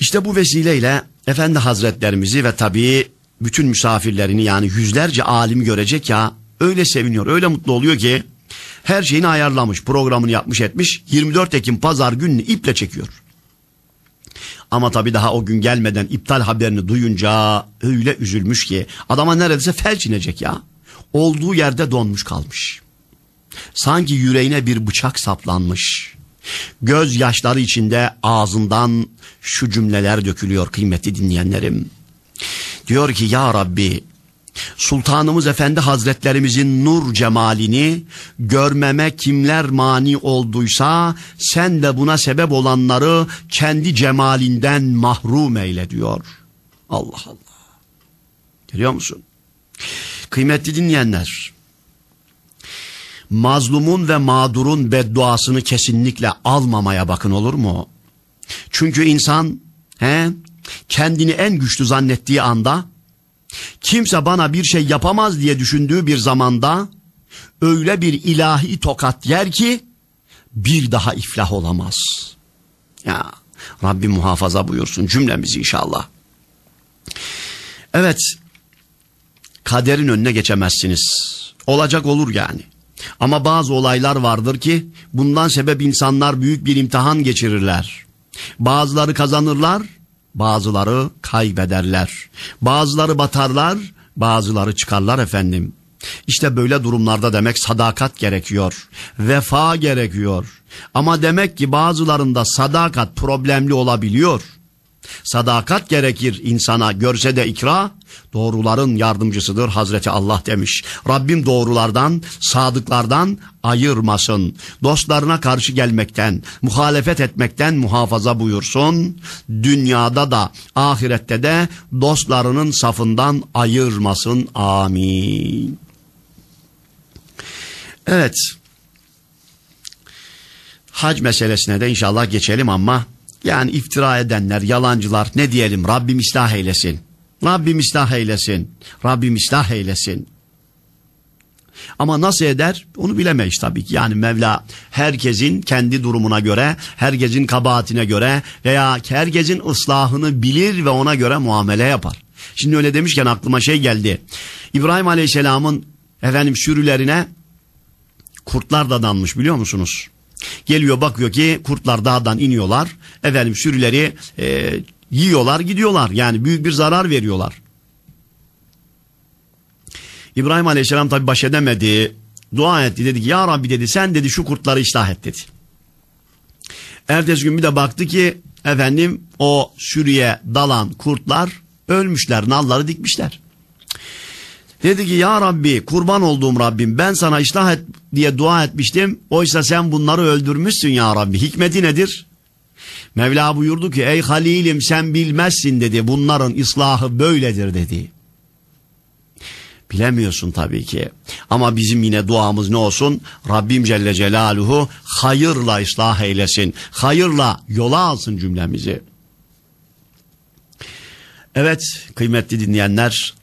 İşte bu vesileyle Efendi Hazretlerimizi ve tabii bütün misafirlerini, yani yüzlerce alimi görecek ya, öyle seviniyor, öyle mutlu oluyor ki her şeyini ayarlamış, programını yapmış etmiş, yirmi dört Ekim pazar gününü iple çekiyor. Ama tabii daha o gün gelmeden iptal haberini duyunca öyle üzülmüş ki adama neredeyse felç inecek ya. Olduğu yerde donmuş kalmış. Sanki yüreğine bir bıçak saplanmış. Göz yaşları içinde ağzından şu cümleler dökülüyor kıymetli dinleyenlerim. Diyor ki ya Rabbi, Sultanımız Efendi Hazretlerimizin nur cemalini görmeme kimler mani olduysa sen de buna sebep olanları kendi cemalinden mahrum eyle diyor. Allah Allah. Görüyor musun? Kıymetli dinleyenler, mazlumun ve mağdurun bedduasını kesinlikle almamaya bakın, olur mu? Çünkü insan he, kendini en güçlü zannettiği anda, kimse bana bir şey yapamaz diye düşündüğü bir zamanda öyle bir ilahi tokat yer ki bir daha iflah olamaz. Ya Rabbim muhafaza buyursun cümlemizi inşallah. Evet, kaderin önüne geçemezsiniz. Olacak olur yani. Ama bazı olaylar vardır ki bundan sebep insanlar büyük bir imtihan geçirirler. Bazıları kazanırlar, bazıları kaybederler. Bazıları batarlar, bazıları çıkarlar efendim. İşte böyle durumlarda demek sadakat gerekiyor. Vefa gerekiyor. Ama demek ki bazılarında sadakat problemli olabiliyor. Sadakat gerekir insana, görse de ikra, doğruların yardımcısıdır Hazreti Allah demiş. Rabbim doğrulardan, sadıklardan ayırmasın. Dostlarına karşı gelmekten, muhalefet etmekten muhafaza buyursun. Dünyada da, ahirette de dostlarının safından ayırmasın. Amin. Evet. Hac meselesine de inşallah geçelim ama yani iftira edenler, yalancılar ne diyelim, Rabbim ıslah eylesin. Rabbim ıslah eylesin. Rabbim ıslah eylesin. Ama nasıl eder onu bilemeyiz tabii ki. Yani Mevla herkesin kendi durumuna göre, herkesin kabahatine göre veya herkesin ıslahını bilir ve ona göre muamele yapar. Şimdi öyle demişken aklıma şey geldi. İbrahim Aleyhisselam'ın efendim sürülerine kurtlar dadanmış, biliyor musunuz? Geliyor, bakıyor ki kurtlar dağdan iniyorlar. Efendim sürüleri e, yiyorlar, gidiyorlar. Yani büyük bir zarar veriyorlar. İbrahim Aleyhisselam tabi baş edemedi. Dua etti, dedi ki ya Rabbi dedi, sen dedi şu kurtları ıslah et dedi. Ertesi gün bir de baktı ki efendim o sürüye dalan kurtlar ölmüşler, nalları dikmişler. Dedi ki ya Rabbi, kurban olduğum Rabbim, ben sana ıslah et diye dua etmiştim. Oysa sen bunları öldürmüşsün ya Rabbi. Hikmeti nedir? Mevla buyurdu ki ey Halilim sen bilmezsin dedi. Bunların ıslahı böyledir dedi. Bilemiyorsun tabii ki. Ama bizim yine duamız ne olsun? Rabbim Celle Celaluhu hayırla ıslah eylesin. Hayırla yola alsın cümlemizi. Evet kıymetli dinleyenler,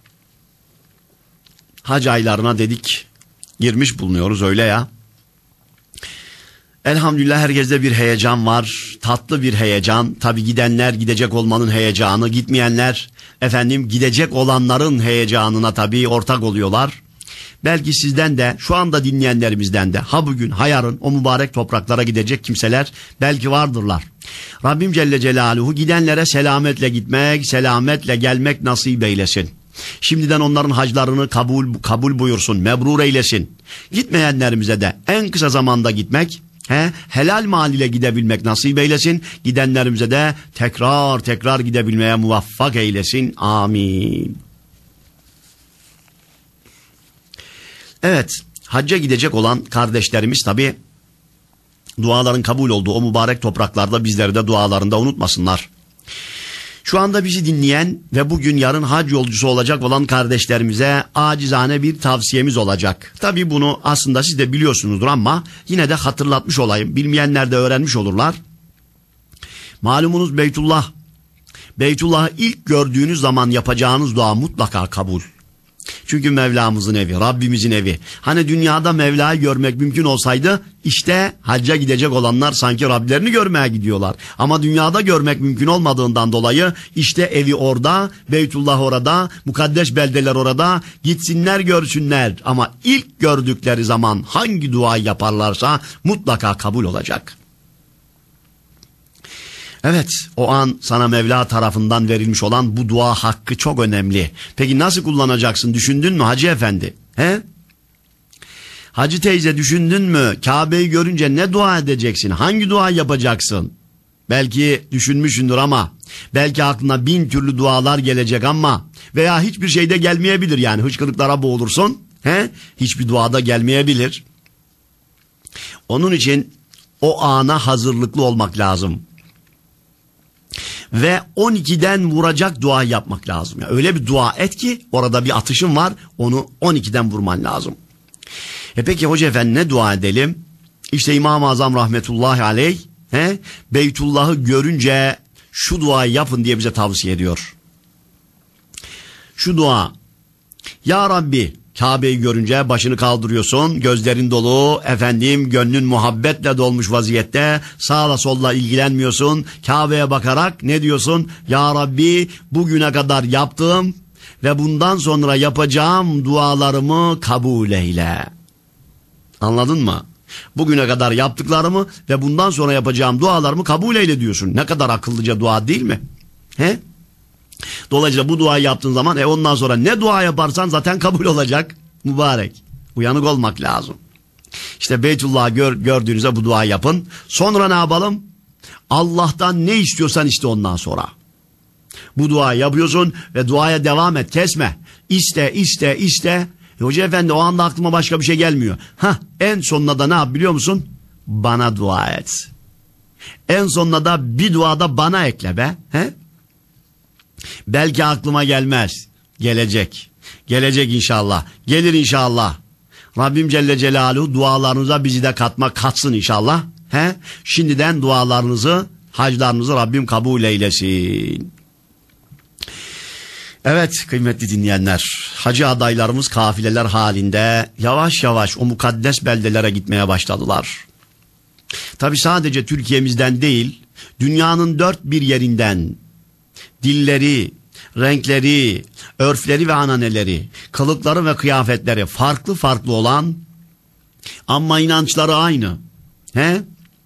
hac aylarına dedik girmiş bulunuyoruz öyle ya. Elhamdülillah herkeste bir heyecan var, tatlı bir heyecan. Tabi gidenler gidecek olmanın heyecanı, gitmeyenler efendim gidecek olanların heyecanına tabi ortak oluyorlar. Belki sizden de, şu anda dinleyenlerimizden de ha bugün ha yarın o mübarek topraklara gidecek kimseler belki vardırlar. Rabbim Celle Celaluhu gidenlere selametle gitmek, selametle gelmek nasip eylesin. Şimdiden onların haclarını kabul kabul buyursun, mebrur eylesin. Gitmeyenlerimize de en kısa zamanda gitmek, he, helal mal ile gidebilmek nasip eylesin. Gidenlerimize de tekrar tekrar gidebilmeye muvaffak eylesin. Amin. Evet, hacca gidecek olan kardeşlerimiz tabi duaların kabul olduğu o mübarek topraklarda bizleri de dualarında unutmasınlar. Şu anda bizi dinleyen ve bugün yarın hac yolcusu olacak olan kardeşlerimize acizane bir tavsiyemiz olacak. Tabii bunu aslında siz de biliyorsunuzdur ama yine de hatırlatmış olayım. Bilmeyenler de öğrenmiş olurlar. Malumunuz Beytullah. Beytullah'ı ilk gördüğünüz zaman yapacağınız dua mutlaka kabul. Çünkü Mevlamızın evi, Rabbimizin evi. Hani dünyada Mevla'yı görmek mümkün olsaydı işte hacca gidecek olanlar sanki Rablerini görmeye gidiyorlar. Ama dünyada görmek mümkün olmadığından dolayı işte evi orada, Beytullah orada, mukaddes beldeler orada, gitsinler görsünler. Ama ilk gördükleri zaman hangi duayı yaparlarsa mutlaka kabul olacak. Evet, o an sana Mevla tarafından verilmiş olan bu dua hakkı çok önemli. Peki nasıl kullanacaksın, düşündün mü Hacı Efendi? He? Hacı teyze, düşündün mü? Kabe'yi görünce ne dua edeceksin? Hangi dua yapacaksın? Belki düşünmüşsündür ama belki aklına bin türlü dualar gelecek ama veya hiçbir şey de gelmeyebilir, yani hıçkırıklara boğulursun. He? Hiçbir duada gelmeyebilir. Onun için o ana hazırlıklı olmak lazım. Ve on ikiden vuracak dua yapmak lazım. Yani öyle bir dua et ki orada bir atışın var, onu on ikiden vurman lazım. E peki Hoca Efendi ne dua edelim? İşte İmam-ı Azam rahmetullahi aleyh he, Beytullah'ı görünce şu duayı yapın diye bize tavsiye ediyor. Şu dua: Ya Rabbi, Kabe'yi görünce başını kaldırıyorsun, gözlerin dolu, efendim gönlün muhabbetle dolmuş vaziyette, sağla solla ilgilenmiyorsun, Kabe'ye bakarak ne diyorsun? Ya Rabbi, bugüne kadar yaptığım ve bundan sonra yapacağım dualarımı kabul eyle. Anladın mı? Bugüne kadar yaptıklarımı ve bundan sonra yapacağım dualarımı kabul eyle diyorsun. Ne kadar akıllıca dua değil mi? He? Dolayısıyla bu duayı yaptığın zaman e ondan sonra ne dua yaparsan zaten kabul olacak. Mübarek. Uyanık olmak lazım. İşte Beytullah'ı gör, gördüğünüzde bu duayı yapın. Sonra ne yapalım? Allah'tan ne istiyorsan iste ondan sonra. Bu duayı yapıyorsun ve duaya devam et, kesme. İste, iste, iste. E Hoca Efendi, o anda aklıma başka bir şey gelmiyor. Hah, en sonunda da ne yap biliyor musun? Bana dua et. En sonunda da bir duada bana ekle be. He? Belki aklıma gelmez. Gelecek. Gelecek inşallah. Gelir inşallah. Rabbim Celle Celaluhu dualarınıza bizi de katmak katsın inşallah. He? Şimdiden dualarınızı, haclarınızı Rabbim kabul eylesin. Evet kıymetli dinleyenler, hacı adaylarımız kafileler halinde yavaş yavaş o mukaddes beldelere gitmeye başladılar. Tabi sadece Türkiye'mizden değil, dünyanın dört bir yerinden dilleri, renkleri, örfleri ve ananeleri, kılıkları ve kıyafetleri farklı farklı olan ama inançları aynı. He?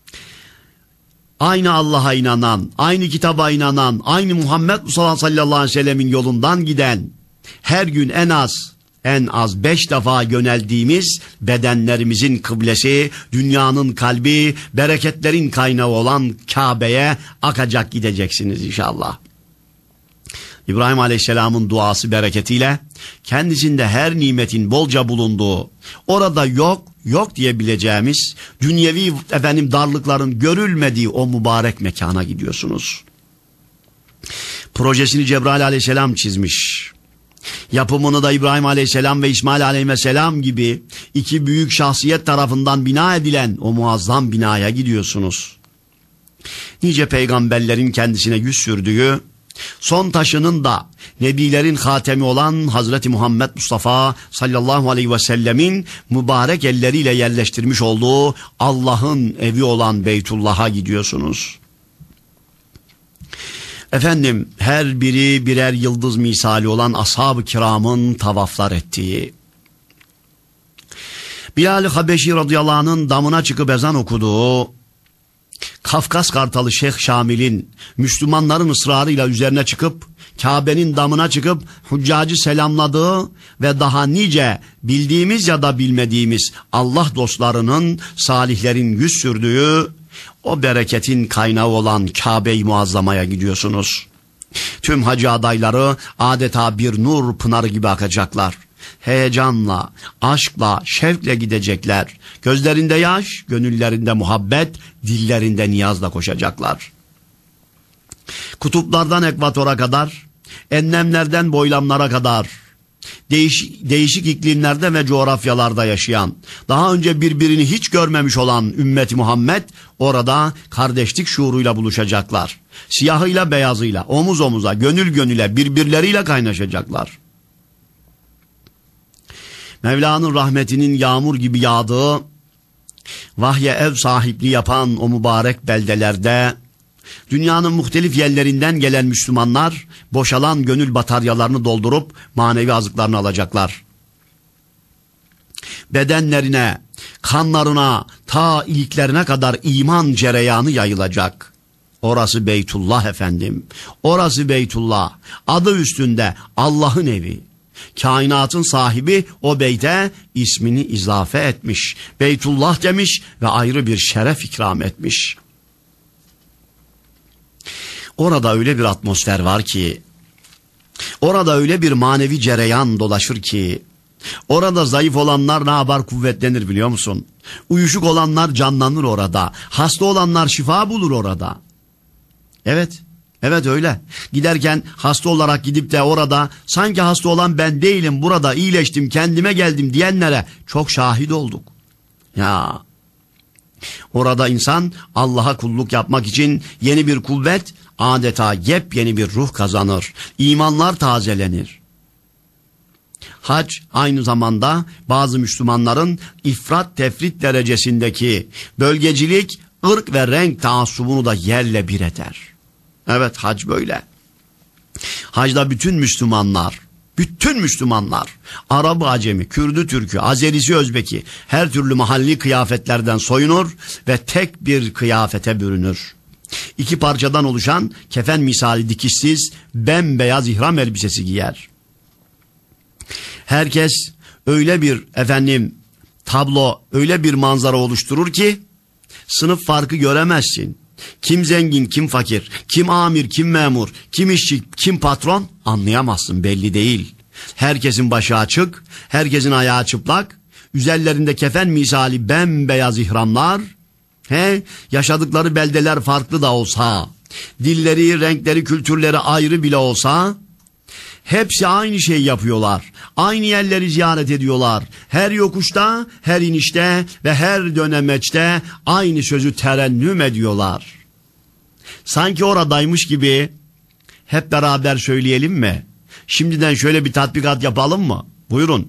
Aynı Allah'a inanan, aynı kitaba inanan, aynı Muhammed Mustafa sallallahu aleyhi ve sellemin yolundan giden, her gün en az en az beş defa yöneldiğimiz bedenlerimizin kıblesi, dünyanın kalbi, bereketlerin kaynağı olan Kabe'ye akacak gideceksiniz inşallah. İbrahim Aleyhisselam'ın duası bereketiyle kendisinde her nimetin bolca bulunduğu, orada yok yok diyebileceğimiz dünyevi efendim darlıkların görülmediği o mübarek mekana gidiyorsunuz. Projesini Cebrail Aleyhisselam çizmiş. Yapımını da İbrahim Aleyhisselam ve İsmail Aleyhisselam gibi iki büyük şahsiyet tarafından bina edilen o muazzam binaya gidiyorsunuz. Nice peygamberlerin kendisine yüz sürdüğü, son taşının da nebilerin hatemi olan Hazreti Muhammed Mustafa sallallahu aleyhi ve sellemin mübarek elleriyle yerleştirmiş olduğu Allah'ın evi olan Beytullah'a gidiyorsunuz. Efendim her biri birer yıldız misali olan ashab-ı kiramın tavaflar ettiği, Bilal-i Habeşi radıyallahu anh'ın damına çıkıp ezan okuduğu, Kafkas Kartalı Şeyh Şamil'in Müslümanların ısrarıyla üzerine çıkıp Kabe'nin damına çıkıp huccacı selamladığı ve daha nice bildiğimiz ya da bilmediğimiz Allah dostlarının, salihlerin yüz sürdüğü o bereketin kaynağı olan Kabe-i Muazzama'ya gidiyorsunuz. Tüm hacı adayları adeta bir nur pınarı gibi akacaklar. Heyecanla, aşkla, şevkle gidecekler. Gözlerinde yaş, gönüllerinde muhabbet, dillerinde niyazla koşacaklar. Kutuplardan ekvatora kadar, enlemlerden boylamlara kadar, değiş, değişik iklimlerde ve coğrafyalarda yaşayan, daha önce birbirini hiç görmemiş olan ümmeti Muhammed orada kardeşlik şuuruyla buluşacaklar. Siyahıyla beyazıyla, omuz omuza, gönül gönüle birbirleriyle kaynaşacaklar. Mevla'nın rahmetinin yağmur gibi yağdığı, vahye ev sahipliği yapan o mübarek beldelerde dünyanın muhtelif yerlerinden gelen Müslümanlar boşalan gönül bataryalarını doldurup manevi azıklarını alacaklar. Bedenlerine, kanlarına, ta iliklerine kadar iman cereyanı yayılacak. Orası Beytullah efendim. Orası Beytullah. Adı üstünde Allah'ın evi. Kainatın sahibi o beyte ismini izafe etmiş. Beytullah demiş ve ayrı bir şeref ikram etmiş. Orada öyle bir atmosfer var ki, orada öyle bir manevi cereyan dolaşır ki, orada zayıf olanlar ne yapar, kuvvetlenir biliyor musun? Uyuşuk olanlar canlanır orada. Hasta olanlar şifa bulur orada. Evet, evet öyle. Giderken hasta olarak gidip de orada sanki hasta olan ben değilim, burada iyileştim, kendime geldim diyenlere çok şahit olduk. Ya, orada insan Allah'a kulluk yapmak için yeni bir kuvvet, adeta yepyeni bir ruh kazanır. İmanlar tazelenir. Hac aynı zamanda bazı Müslümanların ifrat tefrit derecesindeki bölgecilik, ırk ve renk taassubunu da yerle bir eder. Evet, hac böyle. Hacda bütün Müslümanlar, bütün Müslümanlar, Arabı, Acemi, Kürdü, Türkü, Azerisi, Özbeki her türlü mahalli kıyafetlerden soyunur ve tek bir kıyafete bürünür. İki parçadan oluşan kefen misali dikişsiz bembeyaz ihram elbisesi giyer. Herkes öyle bir efendim tablo, öyle bir manzara oluşturur ki sınıf farkı göremezsin. Kim zengin, kim fakir, kim amir, kim memur, kim işçi, kim patron anlayamazsın, belli değil. Herkesin başı açık, herkesin ayağı çıplak, üzerlerinde kefen misali bembeyaz ihramlar. He, yaşadıkları beldeler farklı da olsa, dilleri, renkleri, kültürleri ayrı bile olsa, hepsi aynı şeyi yapıyorlar. Aynı yerleri ziyaret ediyorlar. Her yokuşta, her inişte ve her dönemeçte aynı sözü terennüm ediyorlar. Sanki oradaymış gibi hep beraber söyleyelim mi? Şimdiden şöyle bir tatbikat yapalım mı? Buyurun.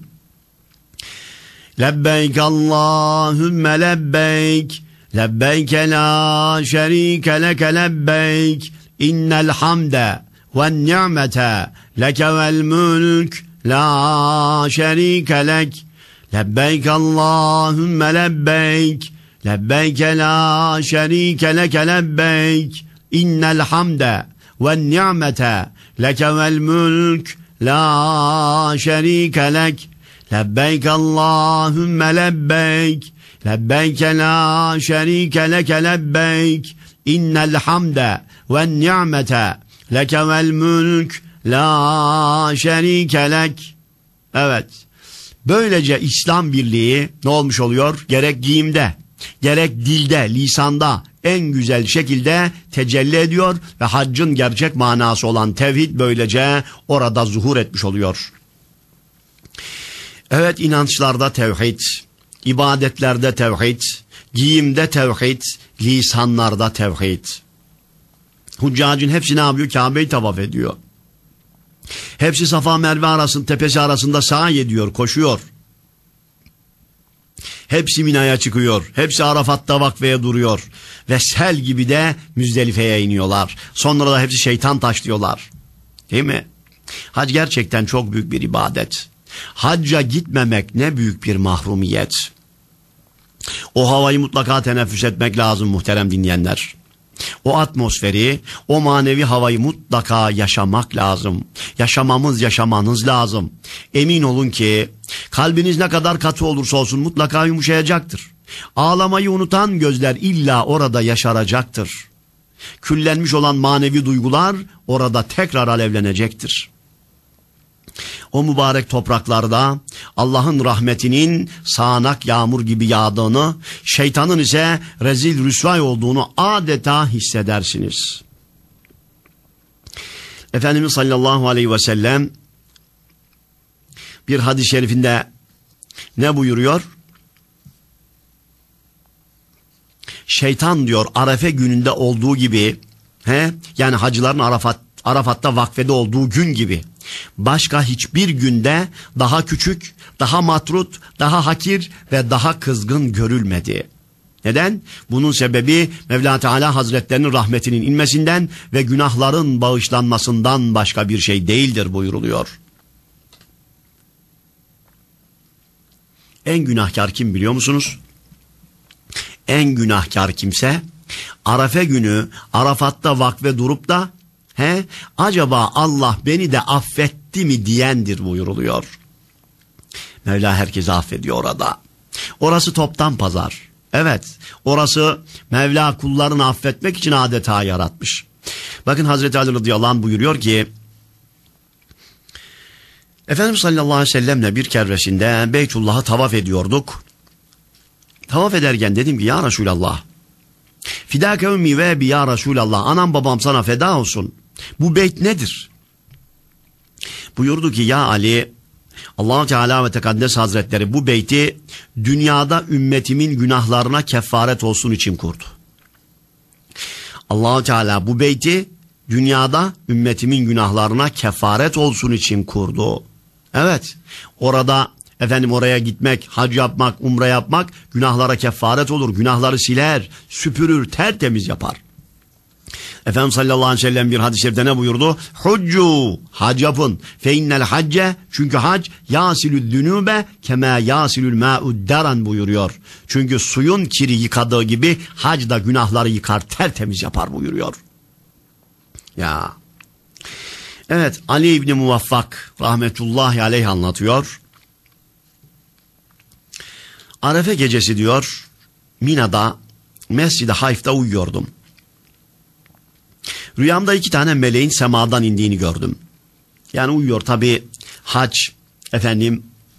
Lebbeyk Allahümme lebbeyk. Lebbeyke la şerike leke lebbeyk. İnnel hamde ve ni'mete leke vel mülk la şerike lek. Lebbeyk Allahümme lebbeyk. Lebbeyke la şerike leke lebbeyk. İnnel hamde ve ni'mete leke vel mülk la şerike lek. Lebbeyk Allahümme lebbeyk. Lebbeyke la şerike leke lebbeyk. İnnel hamde ve ni'mete leke vel mülk la şerike lek. Evet. Böylece İslam birliği ne olmuş oluyor? Gerek giyimde, gerek dilde, lisanda en güzel şekilde tecelli ediyor ve haccın gerçek manası olan tevhid böylece orada zuhur etmiş oluyor. Evet, inançlarda tevhid, ibadetlerde tevhid, giyimde tevhid, lisanlarda tevhid. Huccacın hepsi ne yapıyor? Kabe'yi tavaf ediyor. Hepsi Safa Merve arasında, tepesi arasında sa'i ediyor, koşuyor. Hepsi Mina'ya çıkıyor. Hepsi Arafat'ta vakfeye duruyor. Ve sel gibi de Müzdelife'ye iniyorlar. Sonra da hepsi şeytan taşlıyorlar. Değil mi? Hac gerçekten çok büyük bir ibadet. Hacca gitmemek ne büyük bir mahrumiyet. O havayı mutlaka teneffüs etmek lazım muhterem dinleyenler. O atmosferi, o manevi havayı mutlaka yaşamak lazım. Yaşamamız, yaşamanız lazım. Emin olun ki kalbiniz ne kadar katı olursa olsun mutlaka yumuşayacaktır. Ağlamayı unutan gözler illa orada yaşaracaktır. Küllenmiş olan manevi duygular orada tekrar alevlenecektir. O mübarek topraklarda Allah'ın rahmetinin sağanak yağmur gibi yağdığını, şeytanın ise rezil rüsvay olduğunu adeta hissedersiniz. Efendimiz sallallahu aleyhi ve sellem bir hadis-i şerifinde ne buyuruyor? Şeytan diyor Arefe gününde olduğu gibi, he? Yani hacıların Arafat Arafat'ta vakfede olduğu gün gibi başka hiçbir günde daha küçük, daha matrut, daha hakir ve daha kızgın görülmedi. Neden? Bunun sebebi Mevla Teala Hazretlerinin rahmetinin inmesinden ve günahların bağışlanmasından başka bir şey değildir buyuruluyor. En günahkar kim biliyor musunuz? En günahkar kimse Arafe günü Arafat'ta vakfe durup da he, acaba Allah beni de affetti mi diyendir buyuruluyor. Mevla herkesi affediyor orada. Orası toptan pazar. Evet, orası Mevla kullarını affetmek için adeta yaratmış. Bakın Hazreti Ali radıyallahu anh buyuruyor ki, Efendimiz sallallahu aleyhi ve sellemle bir kerresinde Beytullah'ı tavaf ediyorduk. Tavaf ederken dedim ki ya Resulallah, fidâke ümmi ve ebi ya Resulallah, anam babam sana feda olsun. Bu beyt nedir? Buyurdu ki ya Ali, Allah Teala ve Tekaddes Hazretleri bu beyti dünyada ümmetimin günahlarına kefaret olsun için kurdu. Allah Teala bu beyti dünyada ümmetimin günahlarına kefaret olsun için kurdu. Evet, orada efendim oraya gitmek, hac yapmak, umre yapmak günahlara kefaret olur. Günahları siler, süpürür, tertemiz yapar. Efendimiz sallallahu aleyhi ve sellem bir hadis-i şerifte ne buyurdu? Huccu, hac yapın. Fe innel hacce, çünkü hac yasilü zünube kema yasilül ma'uddaran buyuruyor. Çünkü suyun kiri yıkadığı gibi hac da günahları yıkar, tertemiz yapar buyuruyor. Ya. Evet, Ali İbni Muvaffak rahmetullahi aleyh anlatıyor. Arefe gecesi diyor, Mina'da, Mescid-i Hayf'ta uyuyordum. Rüyamda iki tane meleğin semadan indiğini gördüm. Yani uyuyor tabi, hac, efendim,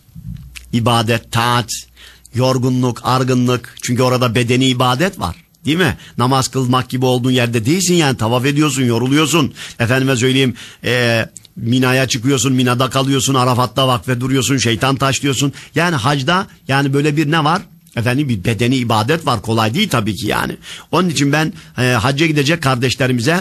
ibadet, taat, yorgunluk, argınlık. Çünkü orada bedeni ibadet var. Değil mi? Namaz kılmak gibi olduğun yerde değilsin yani. Tavaf ediyorsun, yoruluyorsun. Efendime söyleyeyim, e, Mina'ya çıkıyorsun, Mina'da kalıyorsun, Arafat'ta vakfe duruyorsun, şeytan taşlıyorsun. Yani hacda yani böyle bir ne var? Efendim bir bedeni ibadet var. Kolay değil tabii ki yani. Onun için ben e, hacca gidecek kardeşlerimize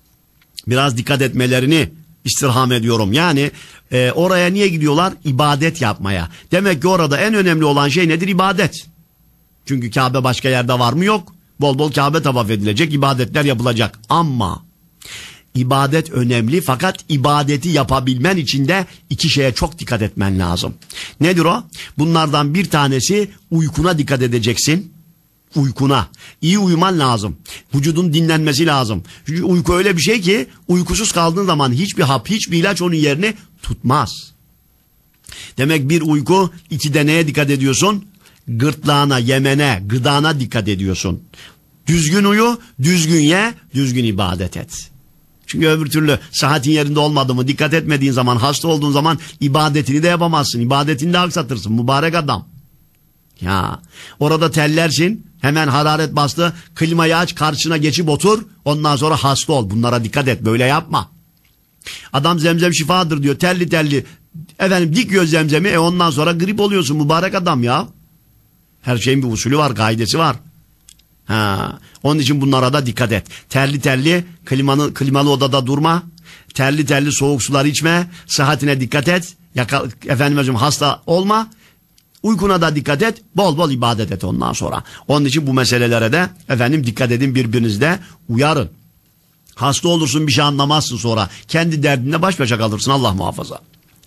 biraz dikkat etmelerini istirham ediyorum. Yani e, oraya niye gidiyorlar? İbadet yapmaya. Demek ki orada en önemli olan şey nedir? İbadet. Çünkü Kabe başka yerde var mı? Yok. Bol bol Kabe tavaf edilecek, ibadetler yapılacak. Ama ibadet önemli, fakat ibadeti yapabilmen için de iki şeye çok dikkat etmen lazım. Nedir o? Bunlardan bir tanesi uykuna dikkat edeceksin. Uykuna. İyi uyuman lazım. Vücudun dinlenmesi lazım. Çünkü uyku öyle bir şey ki uykusuz kaldığın zaman hiçbir hap, hiçbir ilaç onun yerini tutmaz. Demek bir uyku, iki de neye dikkat ediyorsun? Gırtlağına, yemene, gıdana dikkat ediyorsun. Düzgün uyu, düzgün ye, düzgün ibadet et. Çünkü öbür türlü sıhhatin yerinde olmadı mı, dikkat etmediğin zaman, hasta olduğun zaman ibadetini de yapamazsın. İbadetini de aksatırsın mübarek adam. Ya orada tellersin, hemen hararet bastı, klimayı aç, karşına geçip otur, ondan sonra hasta ol. Bunlara dikkat et, böyle yapma. Adam zemzem şifadır diyor, telli telli efendim dikiyor zemzemi, e ondan sonra grip oluyorsun mübarek adam ya. Her şeyin bir usulü var, kaidesi var. Ha, onun için bunlara da dikkat et. Terli terli klimalı, klimalı odada durma. Terli terli soğuk sular içme. Sıhhatine dikkat et. Yaka, efendim hasta olma. Uykuna da dikkat et. Bol bol ibadet et ondan sonra. Onun için bu meselelere de efendim dikkat edin, birbirinizde uyarın. Hasta olursun, bir şey anlamazsın sonra. Kendi derdinle baş başa kalırsın, Allah muhafaza.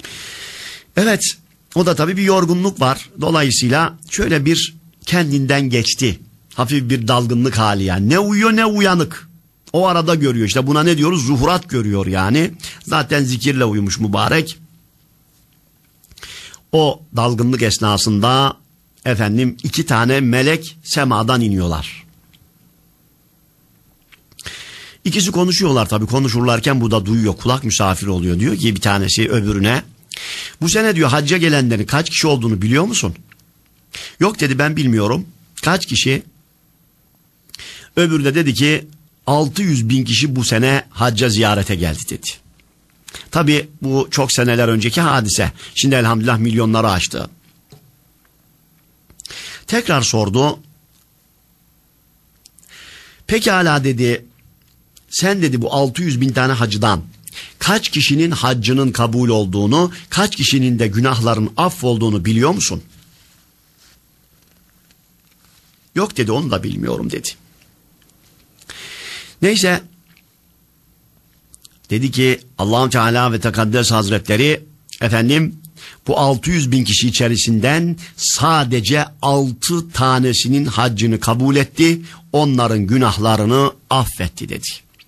Evet, o da tabii bir yorgunluk var. Dolayısıyla şöyle bir kendinden geçti. Hafif bir dalgınlık hali yani. Ne uyuyor ne uyanık. O arada görüyor. İşte buna ne diyoruz? Zuhurat görüyor yani. Zaten zikirle uyumuş mübarek. O dalgınlık esnasında efendim iki tane melek semadan iniyorlar. İkisi konuşuyorlar tabii. Konuşurlarken bu da duyuyor. Kulak misafir oluyor. Diyor ki bir tanesi öbürüne, bu sene diyor hacca gelenlerin kaç kişi olduğunu biliyor musun? Yok dedi, ben bilmiyorum. Kaç kişi? Öbürü de dedi ki altı yüz bin kişi bu sene hacca ziyarete geldi dedi. Tabi bu çok seneler önceki hadise. Şimdi elhamdülillah milyonları aştı. Tekrar sordu. Pekala dedi, sen dedi bu altı yüz bin tane hacıdan kaç kişinin haccının kabul olduğunu, kaç kişinin de günahların affolduğunu biliyor musun? Yok dedi, onu da bilmiyorum dedi. Neyse, dedi ki Allah-u Teala ve Tekaddes Hazretleri efendim bu altı yüz bin kişi içerisinden sadece altı tanesinin haccını kabul etti, onların günahlarını affetti dedi.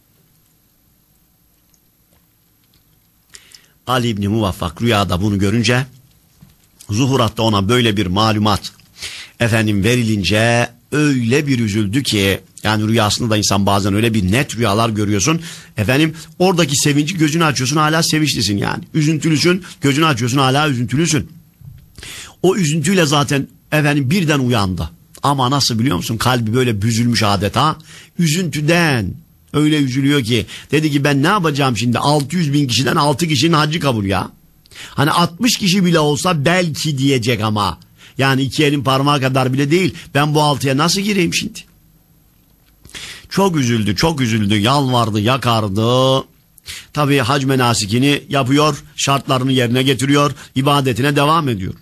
Ali İbni Muvaffak rüyada bunu görünce, zuhuratta ona böyle bir malumat efendim verilince öyle bir üzüldü ki, yani rüyasında da insan bazen öyle bir net rüyalar görüyorsun. Efendim oradaki sevinci gözünü açıyorsun, hala sevinçlisin yani. Üzüntülüsün, gözünü açıyorsun, hala üzüntülüsün. O üzüntüyle zaten efendim birden uyandı. Ama nasıl biliyor musun? Kalbi böyle büzülmüş adeta. Üzüntüden öyle üzülüyor ki. Dedi ki ben ne yapacağım şimdi? altı yüz bin kişiden altı kişinin haccı kabul ya. Hani altmış kişi bile olsa belki diyecek ama. Yani iki elin parmağı kadar bile değil. Ben bu altıya nasıl gireyim şimdi? Çok üzüldü, çok üzüldü, yalvardı, yakardı. Tabii hac menasikini yapıyor, şartlarını yerine getiriyor, ibadetine devam ediyor.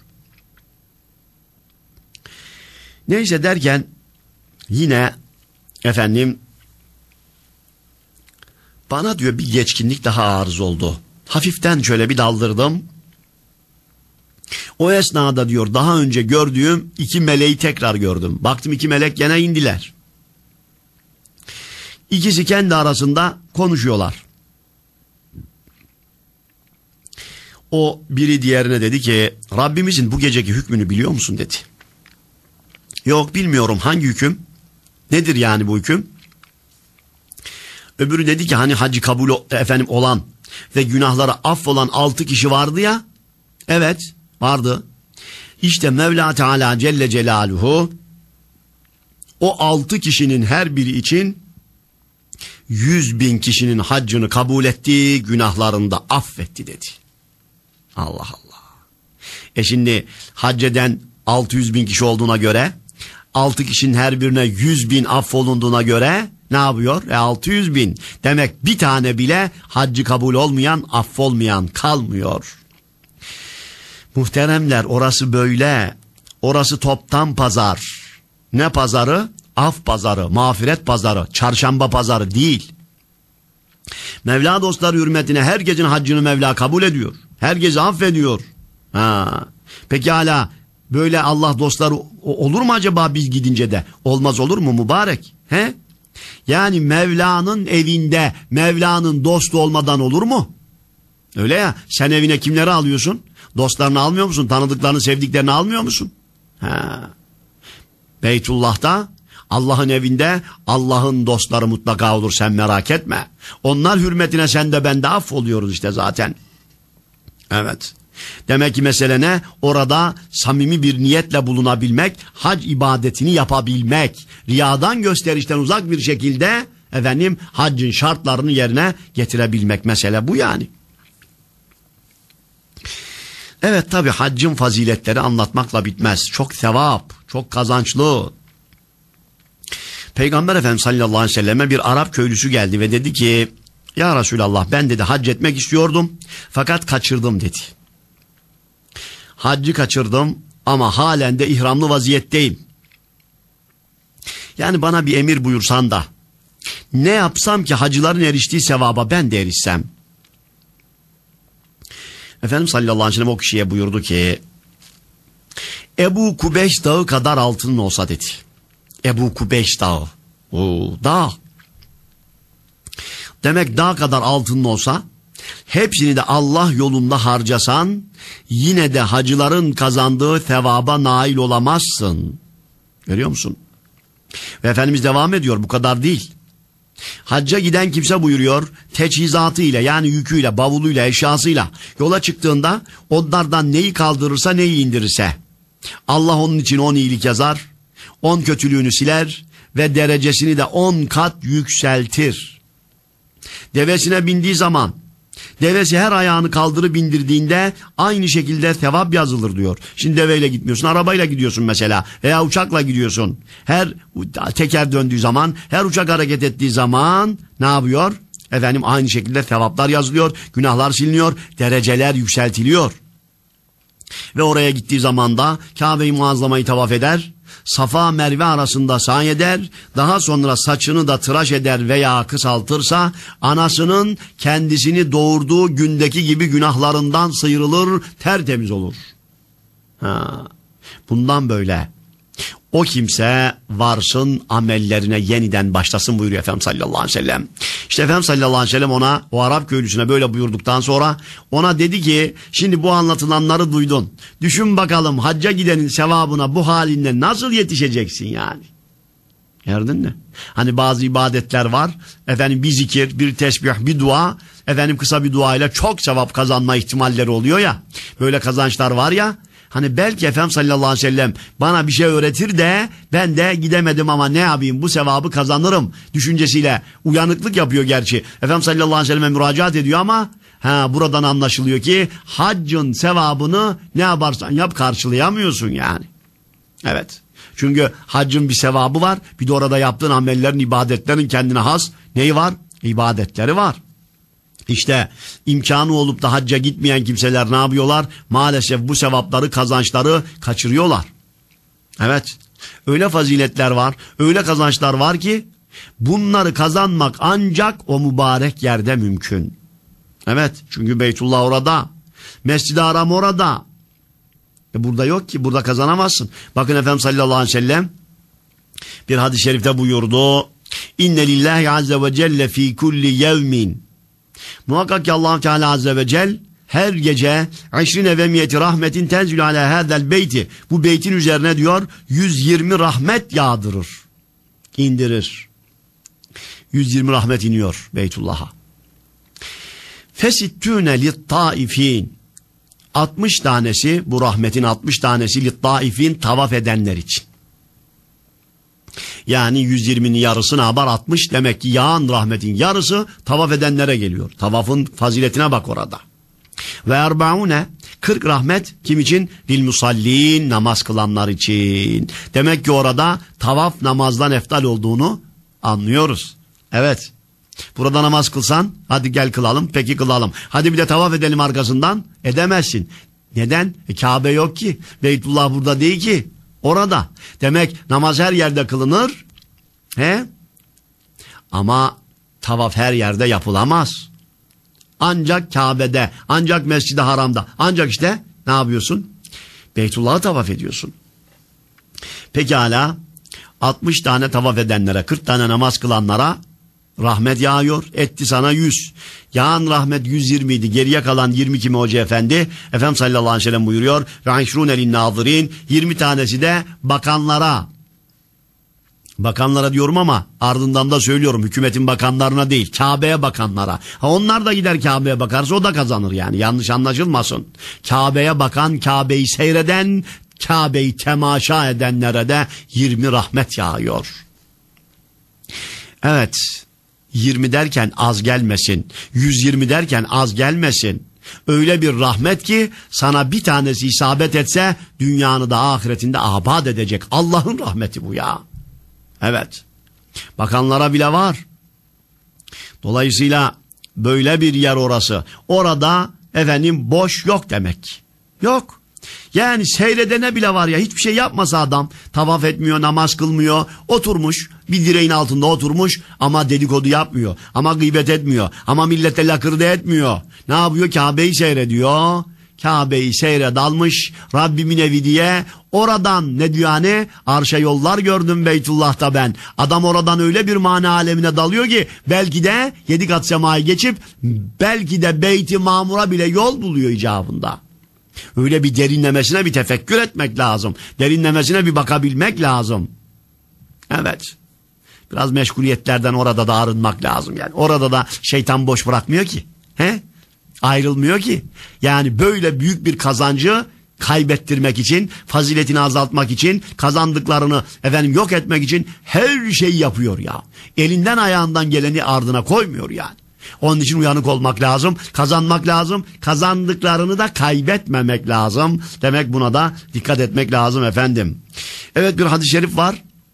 Neyse derken yine efendim bana diyor bir geçkinlik daha arız oldu. Hafiften şöyle bir daldırdım. O esnada diyor daha önce gördüğüm iki meleği tekrar gördüm. Baktım iki melek gene indiler. İkisi kendi arasında konuşuyorlar. O biri diğerine dedi ki Rabbimizin bu geceki hükmünü biliyor musun dedi. Yok bilmiyorum, hangi hüküm? Nedir yani bu hüküm? Öbürü dedi ki hani hacı kabul efendim olan ve günahları affolan altı kişi vardı ya. Evet vardı. İşte Mevla Teala Celle Celaluhu o altı kişinin her biri için yüz bin kişinin haccını kabul etti, günahlarını da affetti dedi. Allah Allah. E şimdi hac eden altı yüz bin kişi olduğuna göre, altı kişinin her birine yüz bin affolunduğuna göre ne yapıyor? E altı yüz bin. Demek bir tane bile haccı kabul olmayan, affolmayan kalmıyor. Muhteremler, orası böyle. Orası toptan pazar. Ne pazarı? Af pazarı, mağfiret pazarı, çarşamba pazarı değil. Mevla dostları hürmetine herkesin haccını Mevla kabul ediyor. Herkesi affediyor. Ha. Peki hala böyle Allah dostları olur mu acaba biz gidince de? Olmaz olur mu mübarek? He? Yani Mevla'nın evinde Mevla'nın dostu olmadan olur mu? Öyle ya, sen evine kimleri alıyorsun? Dostlarını almıyor musun? Tanıdıklarını, sevdiklerini almıyor musun? Ha. Beytullah'ta, Allah'ın evinde Allah'ın dostları mutlaka olur, sen merak etme. Onlar hürmetine sen de ben de affoluyoruz işte zaten. Evet. Demek ki mesele ne? Orada samimi bir niyetle bulunabilmek, hac ibadetini yapabilmek, riyadan gösterişten uzak bir şekilde efendim haccın şartlarını yerine getirebilmek, mesele bu yani. Evet tabi haccın faziletleri anlatmakla bitmez. Çok sevap, çok kazançlı. Peygamber Efendimiz sallallahu aleyhi ve selleme bir Arap köylüsü geldi ve dedi ki ya Resulallah ben dedi hac etmek istiyordum fakat kaçırdım dedi. Haccı kaçırdım ama halen de ihramlı vaziyetteyim. Yani bana bir emir buyursan da ne yapsam ki hacıların eriştiği sevaba ben de erişsem. Efendimiz sallallahu aleyhi ve sellem o kişiye buyurdu ki Ebu Kubeş dağı kadar altının olsa dedi. Ebu Kubeş dağı. Oo, dağ. Demek dağ kadar altının olsa hepsini de Allah yolunda harcasan yine de hacıların kazandığı sevaba nail olamazsın. Görüyor musun? Ve Efendimiz devam ediyor, bu kadar değil. Hacca giden kimse buyuruyor teçhizatıyla yani yüküyle, bavuluyla, eşyasıyla yola çıktığında onlardan neyi kaldırırsa neyi indirirse Allah onun için on iyilik yazar, on kötülüğünü siler ve derecesini de on kat yükseltir. Devesine bindiği zaman devesi her ayağını kaldırıp bindirdiğinde aynı şekilde sevap yazılır diyor. Şimdi deveyle gitmiyorsun, arabayla gidiyorsun mesela veya uçakla gidiyorsun. Her teker döndüğü zaman, her uçak hareket ettiği zaman ne yapıyor? efendim aynı şekilde sevaplar yazılıyor, günahlar siliniyor, dereceler yükseltiliyor. Ve oraya gittiği zaman da Kabe-i Muazzama'yı tavaf eder, Safa Merve arasında sa'i eder, daha sonra saçını da tıraş eder veya kısaltırsa anasının kendisini doğurduğu gündeki gibi günahlarından sıyrılır, tertemiz olur. Ha. Bundan böyle o kimse varsın amellerine yeniden başlasın buyuruyor Efendimiz sallallahu aleyhi ve sellem. İşte Efendimiz sallallahu aleyhi ve sellem ona, o Arap köylüsüne böyle buyurduktan sonra ona dedi ki şimdi bu anlatılanları duydun. Düşün bakalım hacca gidenin sevabına bu halinle nasıl yetişeceksin yani? Gördün mü? Hani bazı ibadetler var. Efendim bir zikir, bir tesbih, bir dua. Efendim kısa bir duayla çok sevap kazanma ihtimalleri oluyor ya. Böyle kazançlar var ya. Hani belki Efendimiz sallallahu aleyhi ve sellem bana bir şey öğretir de ben de gidemedim ama ne yapayım bu sevabı kazanırım düşüncesiyle uyanıklık yapıyor gerçi. Efendimiz sallallahu aleyhi ve selleme müracaat ediyor ama ha, buradan anlaşılıyor ki haccın sevabını ne yaparsan yap karşılayamıyorsun yani. Evet. Çünkü haccın bir sevabı var. Bir de orada yaptığın amellerin, ibadetlerin kendine has neyi var? İbadetleri var. İşte imkanı olup da hacca gitmeyen kimseler ne yapıyorlar? Maalesef bu sevapları, kazançları kaçırıyorlar. Evet. Öyle faziletler var, öyle kazançlar var ki bunları kazanmak ancak o mübarek yerde mümkün. Evet. Çünkü Beytullah orada. Mescid-i Haram orada. E burada yok ki. Burada kazanamazsın. Bakın Efendimiz sallallahu aleyhi ve sellem bir hadis-i şerifte buyurdu. İnne lillahi azze ve celle fi kulli yevmin. Muhakkak ki Allah Teala azze ve celle her gece aşrine ve miyeti rahmetin tenzülü ala hâzel beyti. Bu beytin üzerine diyor yüz yirmi rahmet yağdırır. İndirir. yüz yirmi rahmet iniyor Beytullah'a. Fesittûne littâifîn. altmış tanesi, bu rahmetin altmış tanesi littâifîn, tavaf edenler için. Yani yüz yirminin yarısı ne yapar? altmış. Demek ki yağan rahmetin yarısı tavaf edenlere geliyor. Tavafın faziletine bak orada. Ve erbaune, kırk rahmet kim için? Lil musallin, namaz kılanlar için. Demek ki orada tavaf namazdan eftal olduğunu anlıyoruz. Evet. Burada namaz kılsan hadi gel kılalım, peki kılalım. Hadi bir de tavaf edelim arkasından, edemezsin. Neden? E, Kabe yok ki. Beytullah burada değil ki. Orada. Demek namaz her yerde kılınır. He? Ama tavaf her yerde yapılamaz. Ancak Kabe'de, ancak Mescid-i Haram'da, ancak işte ne yapıyorsun? Beytullah'ı tavaf ediyorsun. Pekala altmış tane tavaf edenlere, kırk tane namaz kılanlara rahmet yağıyor. Etti sana yüz. Yağan rahmet yüz yirmi idi. Geriye kalan yirmi kimi Hoca Efendi? Efendimiz sallallahu aleyhi ve sellem buyuruyor. Ve aşrûne linnâzirîn. yirmi tanesi de bakanlara. Bakanlara diyorum ama ardından da söylüyorum. Hükümetin bakanlarına değil. Kabe'ye bakanlara. Ha, onlar da gider Kabe'ye bakarsa o da kazanır yani. Yanlış anlaşılmasın. Kabe'ye bakan, Kabe'yi seyreden, Kabe'yi temaşa edenlere de yirmi rahmet yağıyor. Evet. yirmi derken az gelmesin. yüz yirmi derken az gelmesin. Öyle bir rahmet ki sana bir tanesi isabet etse dünyanı da ahiretinde abad edecek. Allah'ın rahmeti bu ya. Evet. Bakanlara bile var. Dolayısıyla böyle bir yer orası. Orada efendim boş yok demek. Yok. Yani seyredene bile var ya, hiçbir şey yapmasa adam, tavaf etmiyor, namaz kılmıyor, oturmuş bir direğin altında oturmuş ama dedikodu yapmıyor, ama gıybet etmiyor, ama millete lakırdı etmiyor. Ne yapıyor? Kabe'yi seyrediyor. Kabe'yi seyre dalmış Rabbimin evi diye. Oradan ne diyor hani? Arşa yollar gördüm Beytullah'ta ben. Adam oradan öyle bir mana alemine dalıyor ki belki de yedi kat semayı geçip belki de Beyt-i Mamur'a bile yol buluyor icabında. Öyle bir derinlemesine bir tefekkür etmek lazım. Derinlemesine bir bakabilmek lazım. Evet. Biraz meşguliyetlerden orada da arınmak lazım yani. Orada da şeytan boş bırakmıyor ki. He? Ayrılmıyor ki. Yani böyle büyük bir kazancı kaybettirmek için, faziletini azaltmak için, kazandıklarını efendim yok etmek için her şeyi yapıyor ya. Elinden ayağından geleni ardına koymuyor yani. Onun için uyanık olmak lazım, kazanmak lazım, kazandıklarını da kaybetmemek lazım. Demek buna da dikkat etmek lazım efendim. Evet, bir hadis-i şerif var.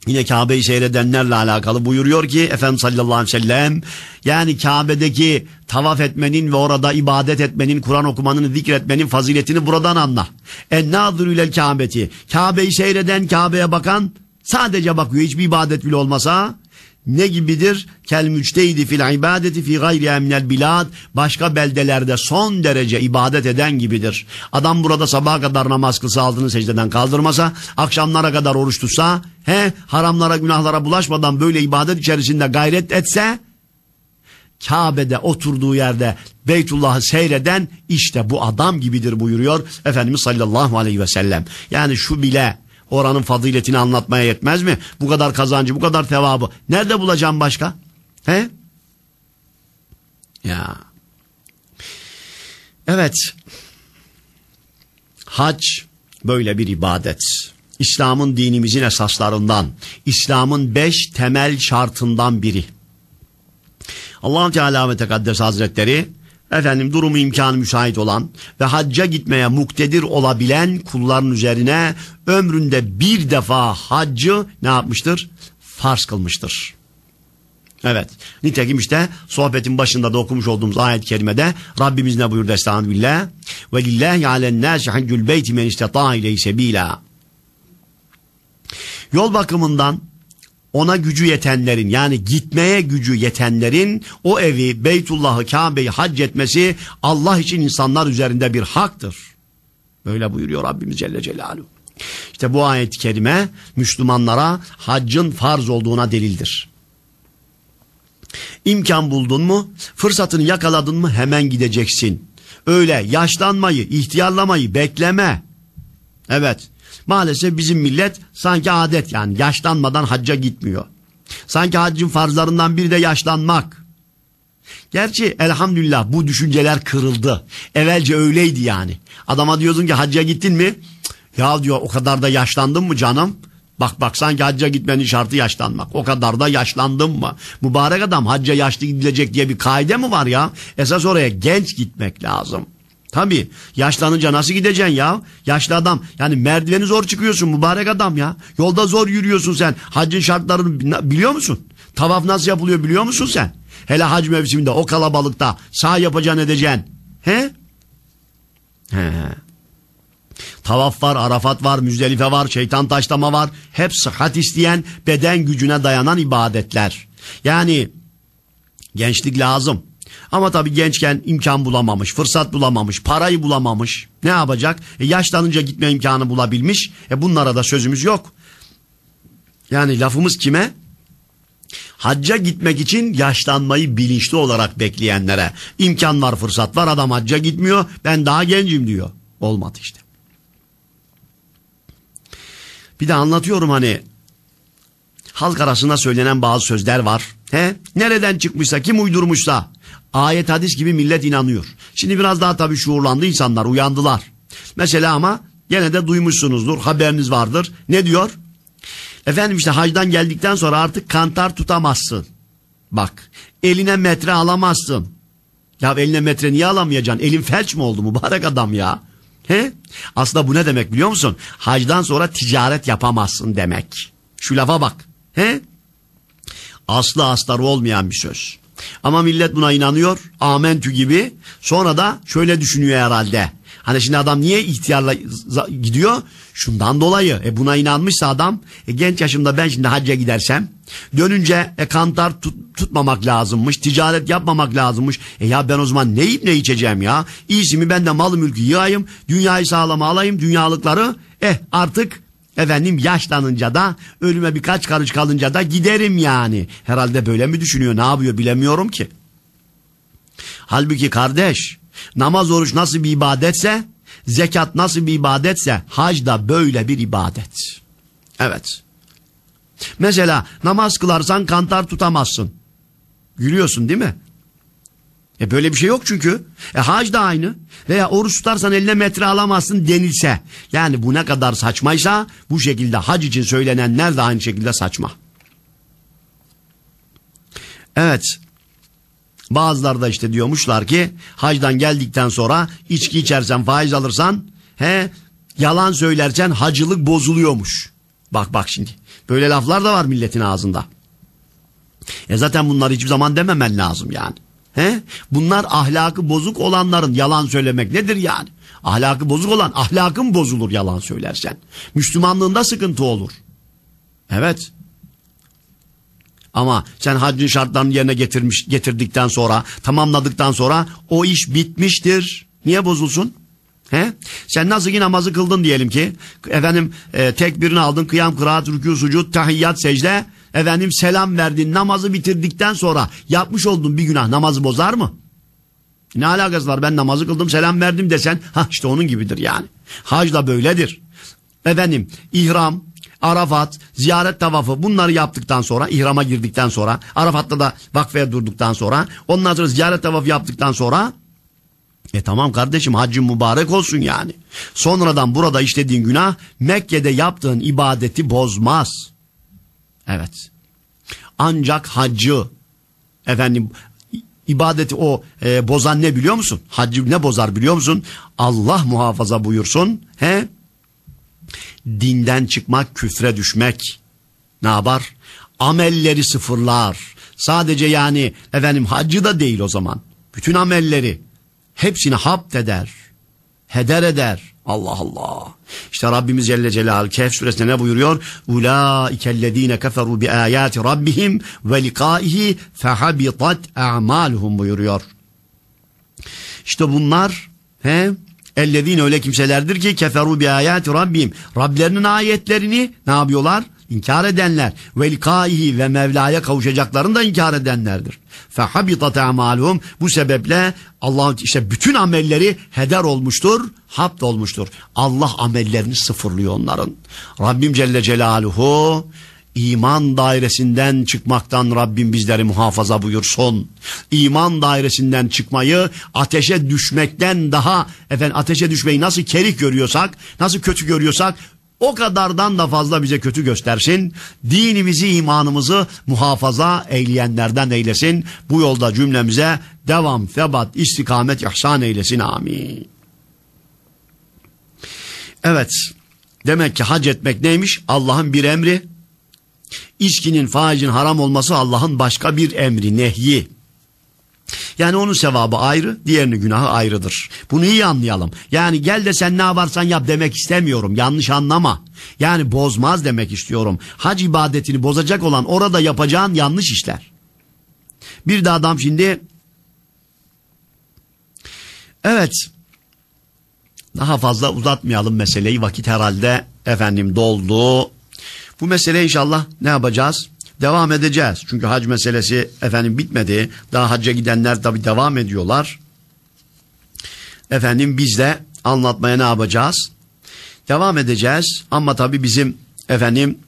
Yine Kabe'yi seyredenlerle alakalı buyuruyor ki Efendimiz sallallahu aleyhi ve sellem, yani Kabe'deki tavaf etmenin ve orada ibadet etmenin, Kur'an okumanın, zikretmenin faziletini buradan anla. En-nâzirü ilel Kâbeti, Kabe'yi seyreden, Kabe'ye bakan, sadece bakıyor, hiçbir ibadet bile olmasa ne gibidir? Kel müçtehidi fil ibadeti fi gayri minel bilad, başka beldelerde son derece ibadet eden gibidir. Adam burada sabaha kadar namaz kılsa, altını secdeden kaldırmasa, akşamlara kadar oruç tutsa, he, haramlara günahlara bulaşmadan böyle ibadet içerisinde gayret etse, Kabe'de oturduğu yerde Beytullah'ı seyreden işte bu adam gibidir buyuruyor Efendimiz sallallahu aleyhi ve sellem. Yani şu bile oranın faziletini anlatmaya yetmez mi? Bu kadar kazancı, bu kadar sevabı nerede bulacağım başka? He? Ya. Evet. Hac böyle bir ibadet. İslam'ın, dinimizin esaslarından, İslam'ın beş temel şartından biri. Allah-u Teala ve Tekaddes Hazretleri, efendim durumu imkanı müsait olan ve hacca gitmeye muktedir olabilen kulların üzerine ömründe bir defa haccı ne yapmıştır? Farz kılmıştır. Evet. Nitekim işte sohbetin başında da okumuş olduğumuz ayet-i kerimede Rabbimiz ne buyurdu? Estağfirullah. Ve lillahi alennâsi haccul beyti men istata'a ileyhi sebîlâ. Yol bakımından ona gücü yetenlerin, yani gitmeye gücü yetenlerin o evi, Beytullah'ı, Kabe'yi hac etmesi Allah için insanlar üzerinde bir haktır. Böyle buyuruyor Rabbimiz Celle Celaluhu. İşte bu ayet-i kerime Müslümanlara haccın farz olduğuna delildir. İmkan buldun mu, fırsatını yakaladın mı hemen gideceksin. Öyle yaşlanmayı, ihtiyarlamayı bekleme. Evet. Maalesef bizim millet sanki adet, yani yaşlanmadan hacca gitmiyor. Sanki haccın farzlarından biri de yaşlanmak. Gerçi elhamdülillah bu düşünceler kırıldı. Evvelce öyleydi yani. Adama diyordun ki hacca gittin mi? Ya diyor, o kadar da yaşlandın mı canım? Bak bak, sanki hacca gitmenin şartı yaşlanmak. O kadar da yaşlandın mı? Mübarek adam, hacca yaşlı gidilecek diye bir kaide mi var ya? Esas oraya genç gitmek lazım. Tabii yaşlanınca nasıl gideceksin ya? Yaşlı adam, yani merdiveni zor çıkıyorsun mübarek adam ya. Yolda zor yürüyorsun sen. Haccın şartlarını biliyor musun? Tavaf nasıl yapılıyor biliyor musun sen? Hele hac mevsiminde o kalabalıkta sağ yapacaksın, edeceksin. He? He. Tavaf var, Arafat var, Müzdelife var, şeytan taşlama var. Hep sıhhat isteyen, beden gücüne dayanan ibadetler. Yani gençlik lazım. Ama tabii gençken imkan bulamamış, fırsat bulamamış, parayı bulamamış. Ne yapacak? E yaşlanınca gitme imkanı bulabilmiş. E bunlara da sözümüz yok. Yani lafımız kime? Hacca gitmek için yaşlanmayı bilinçli olarak bekleyenlere. İmkan var, fırsat var, adam hacca gitmiyor, ben daha gencim diyor. Olmadı işte. Bir de anlatıyorum, hani halk arasında söylenen bazı sözler var. He? Nereden çıkmışsa, kim uydurmuşsa ayet hadis gibi millet inanıyor. Şimdi biraz daha tabii şuurlandı insanlar, uyandılar. Mesela ama gene de duymuşsunuzdur, haberiniz vardır. Ne diyor? Efendim işte hacdan geldikten sonra artık kantar tutamazsın. Bak, eline metre alamazsın. Ya eline metre niye alamayacaksın? Elin felç mi oldu mübarek adam ya? He? Aslında bu ne demek biliyor musun? Hacdan sonra ticaret yapamazsın demek. Şu lafa bak. He? Aslı astarı olmayan bir söz. Ama millet buna inanıyor. Amentü gibi. Sonra da şöyle düşünüyor herhalde. Hani şimdi adam niye ihtiyarla gidiyor? Şundan dolayı. E buna inanmışsa adam, e genç yaşımda ben şimdi hacca gidersem, dönünce e kantar tut, tutmamak lazımmış, ticaret yapmamak lazımmış. E ya ben o zaman ne yiyip ne içeceğim ya? İyisi mi ben de malı mülkü yığayım, dünyayı sağlama alayım, dünyalıkları. Eh artık efendim yaşlanınca da, ölüme birkaç karış kalınca da giderim yani. Herhalde böyle mi düşünüyor, ne yapıyor bilemiyorum ki. Halbuki kardeş, namaz oruç nasıl bir ibadetse, zekat nasıl bir ibadetse, hac da böyle bir ibadet. Evet. Mesela namaz kılarsan kantar tutamazsın. Gülüyorsun değil mi? E böyle bir şey yok çünkü. E hac da aynı. Veya oruç tutarsan eline metre alamazsın denilse. Yani bu ne kadar saçmaysa, bu şekilde hac için söylenenler de aynı şekilde saçma. Evet. Bazıları da işte diyormuşlar ki hacdan geldikten sonra içki içersen, faiz alırsan, he, yalan söylersen hacılık bozuluyormuş. Bak bak şimdi. Böyle laflar da var milletin ağzında. E zaten bunları hiçbir zaman dememen lazım yani. He? Bunlar ahlakı bozuk olanların yalan söylemek nedir yani? Ahlakı bozuk olan ahlakın bozulur yalan söylersen. Müslümanlığında sıkıntı olur. Evet. Ama sen haccın şartlarını yerine getirmiş, getirdikten sonra, tamamladıktan sonra o iş bitmiştir. Niye bozulsun? He? Sen nasıl ki namazı kıldın diyelim ki, efendim e, tekbirini aldın, kıyam, kıraat, rükû, sucud, tahiyyat, secde, efendim selam verdin, namazı bitirdikten sonra yapmış olduğun bir günah namazı bozar mı? Ne alakası var, ben namazı kıldım, selam verdim desen, ha işte onun gibidir yani. Hac da böyledir. Efendim ihram, Arafat, ziyaret tavafı, bunları yaptıktan sonra, ihrama girdikten sonra, Arafat'ta da vakfeye durduktan sonra, ondan sonra ziyaret tavafı yaptıktan sonra, e tamam kardeşim, haccın mübarek olsun yani. Sonradan burada işlediğin günah Mekke'de yaptığın ibadeti bozmaz. Evet. Ancak haccı, efendim ibadeti o e, bozan ne biliyor musun? Haccı ne bozar biliyor musun? Allah muhafaza buyursun. He? Dinden çıkmak, küfre düşmek. Ne yapar? Amelleri sıfırlar. Sadece yani efendim haccı da değil o zaman. Bütün amelleri hepsini hapt eder. Heder eder. Allah Allah. İşte Rabbimiz Celle Celaluhu Kehf suresinde ne buyuruyor? Ulaikellezine keferu bi ayati rabbihim ve likaihi fehabitat a'maluhum buyuruyor. İşte bunlar he ellezine öyle kimselerdir ki keferu bi ayati rabbihim. Rablerinin ayetlerini ne yapıyorlar? İnkar edenler. Ve likaihi ve Mevla'ya kavuşacaklarını da inkar edenlerdir. Fehabitat a'maluhum. Bu sebeple Allah'ın işte bütün amelleri heder olmuştur, hapt olmuştur. Allah amellerini sıfırlıyor onların. Rabbim Celle Celaluhu iman dairesinden çıkmaktan Rabbim bizleri muhafaza buyursun. İman dairesinden çıkmayı ateşe düşmekten daha, efendim ateşe düşmeyi nasıl kerih görüyorsak, nasıl kötü görüyorsak o kadardan da fazla bize kötü göstersin. Dinimizi, imanımızı muhafaza eyleyenlerden eylesin. Bu yolda cümlemize devam, sebat, istikamet, ihsan eylesin. Amin. Evet. Demek ki hac etmek neymiş? Allah'ın bir emri. İçkinin, faizin haram olması Allah'ın başka bir emri, nehyi. Yani onun sevabı ayrı, diğerinin günahı ayrıdır. Bunu iyi anlayalım. Yani gel de sen ne yaparsan yap demek istemiyorum. Yanlış anlama. Yani bozmaz demek istiyorum. Hac ibadetini bozacak olan orada yapacağın yanlış işler. Bir de adam şimdi evet daha fazla uzatmayalım meseleyi. Vakit herhalde efendim doldu. Bu mesele inşallah ne yapacağız? Devam edeceğiz. Çünkü hac meselesi efendim bitmedi. Daha hacca gidenler tabii devam ediyorlar. Efendim biz de anlatmaya ne yapacağız? Devam edeceğiz. Ama tabii bizim efendim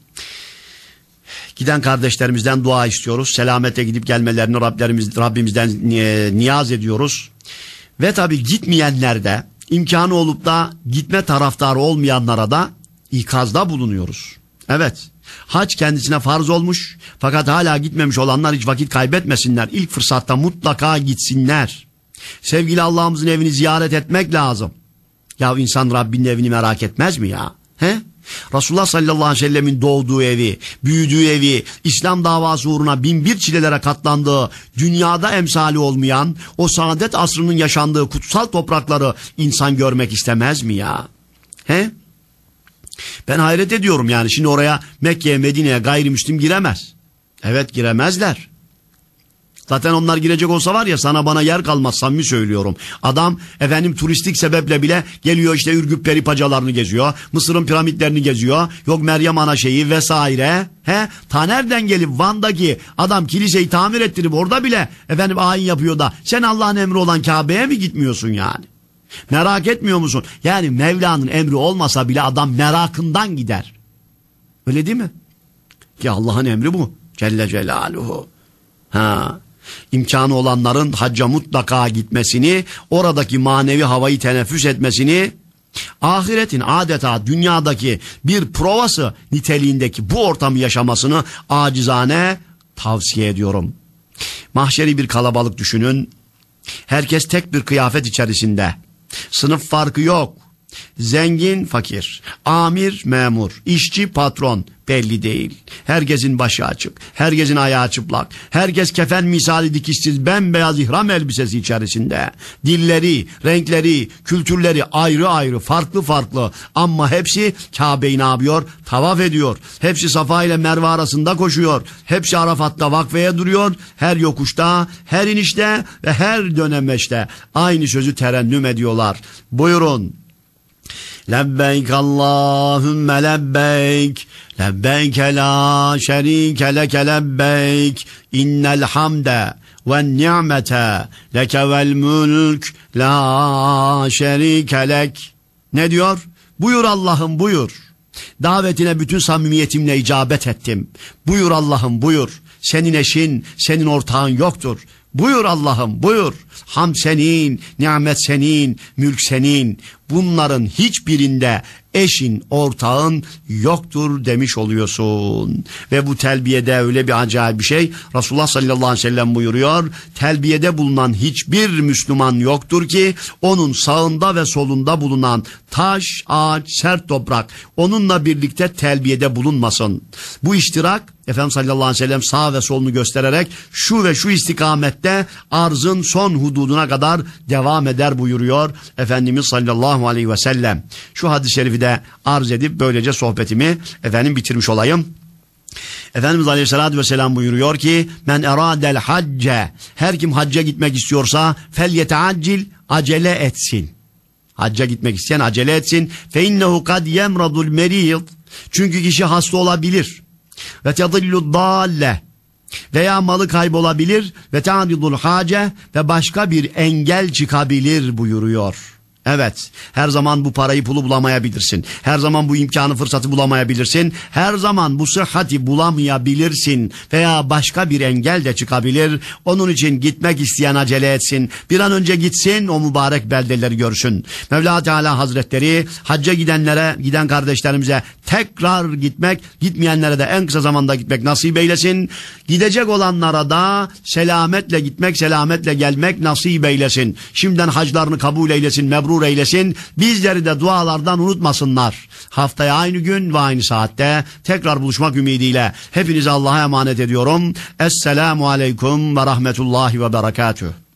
giden kardeşlerimizden dua istiyoruz. Selamete gidip gelmelerini Rabbimiz, Rabbimizden niyaz ediyoruz. Ve tabii gitmeyenler de imkanı olup da gitme taraftarı olmayanlara da ikazda bulunuyoruz. Evet. Hac kendisine farz olmuş fakat hala gitmemiş olanlar hiç vakit kaybetmesinler. İlk fırsatta mutlaka gitsinler. Sevgili Allah'ımızın evini ziyaret etmek lazım. Ya insan Rabbinin evini merak etmez mi ya? He? Resulullah sallallahu aleyhi ve sellemin doğduğu evi, büyüdüğü evi, İslam davası uğruna bin bir çilelere katlandığı, dünyada emsali olmayan, o saadet asrının yaşandığı kutsal toprakları insan görmek istemez mi ya? He? Ben hayret ediyorum yani şimdi oraya Mekke'ye, Medine'ye gayrimüslim giremez. Evet giremezler. Zaten onlar girecek olsa var ya sana bana yer kalmaz samimi söylüyorum. Adam efendim turistik sebeple bile geliyor işte Ürgüp peripacalarını geziyor. Mısır'ın piramitlerini geziyor. Yok Meryem Ana şeyi vesaire. He? Ta nereden gelip Van'daki adam kiliseyi tamir ettirip orada bile efendim ayin yapıyor da sen Allah'ın emri olan Kabe'ye mi gitmiyorsun yani? Merak etmiyor musun? Yani Mevla'nın emri olmasa bile adam merakından gider. Öyle değil mi? Ki Allah'ın emri bu. Celle Celaluhu. Ha. İmkanı olanların hacca mutlaka gitmesini, oradaki manevi havayı teneffüs etmesini, ahiretin adeta dünyadaki bir provası niteliğindeki bu ortamı yaşamasını acizane tavsiye ediyorum. Mahşeri bir kalabalık düşünün. Herkes tek bir kıyafet içerisinde. Sınıf farkı yok. Zengin, fakir, amir, memur, işçi, patron belli değil. Herkesin başı açık, herkesin ayağı çıplak, herkes kefen misali dikişsiz bembeyaz ihram elbisesi içerisinde. Dilleri, renkleri, kültürleri ayrı ayrı, farklı farklı ama hepsi Kabe'yi ne yapıyor? Tavaf ediyor. Hepsi Safa ile Merve arasında koşuyor. Hepsi Arafat'ta vakfeye duruyor. Her yokuşta, her inişte ve her dönemeçte aynı sözü terennüm ediyorlar. Buyurun. Lebbeyk Allahümme lebbeyk, lebbeyk la şerike leke lebbeyk, innel hamde ve ni'mete leke vel mülk la şerike lek. Ne diyor? Buyur Allah'ım buyur. Davetine bütün samimiyetimle icabet ettim. Buyur Allah'ım buyur. Senin eşin, senin ortağın yoktur. Buyur Allah'ım buyur. Ham senin, nimet senin, mülk senin. Bunların hiçbirinde eşin, ortağın yoktur demiş oluyorsun. Ve bu telbiyede öyle bir acayip bir şey. Resulullah sallallahu aleyhi ve sellem buyuruyor. Telbiyede bulunan hiçbir Müslüman yoktur ki onun sağında ve solunda bulunan taş, ağaç, sert toprak onunla birlikte telbiyede bulunmasın. Bu iştirak Efendimiz sallallahu aleyhi ve sellem sağ ve solunu göstererek şu ve şu istikamette arzın son hududuna kadar devam eder buyuruyor Efendimiz sallallahu aleyhi ve sellem. Şu hadis-i şerifi de arz edip böylece sohbetimi efendim bitirmiş olayım. Efendimiz aleyhissalatü vesselam buyuruyor ki men eradel hacce, her kim hacca gitmek istiyorsa fel yeteaccil, acele etsin. Hacca gitmek isteyen acele etsin. Fe innehu kad yemradul merid, çünkü kişi hasta olabilir. Ve tedillud dalle, veya malı kaybolabilir. Ve ta'didul hace, ve başka bir engel çıkabilir buyuruyor. Evet, her zaman bu parayı pulu bulamayabilirsin. Her zaman bu imkanı fırsatı bulamayabilirsin. Her zaman bu sıhhati bulamayabilirsin. Veya başka bir engel de çıkabilir. Onun için gitmek isteyen acele etsin. Bir an önce gitsin, o mübarek beldeleri görsün. Mevla Teala Hazretleri hacca gidenlere, giden kardeşlerimize tekrar gitmek, gitmeyenlere de en kısa zamanda gitmek nasip eylesin. Gidecek olanlara da selametle gitmek, selametle gelmek nasip eylesin. Şimdiden haclarını kabul eylesin, mebrur eylesin. Bizleri de dualardan unutmasınlar. Haftaya aynı gün ve aynı saatte tekrar buluşmak ümidiyle hepinizi Allah'a emanet ediyorum. Esselamu aleyküm ve rahmetullahi ve berekatüh.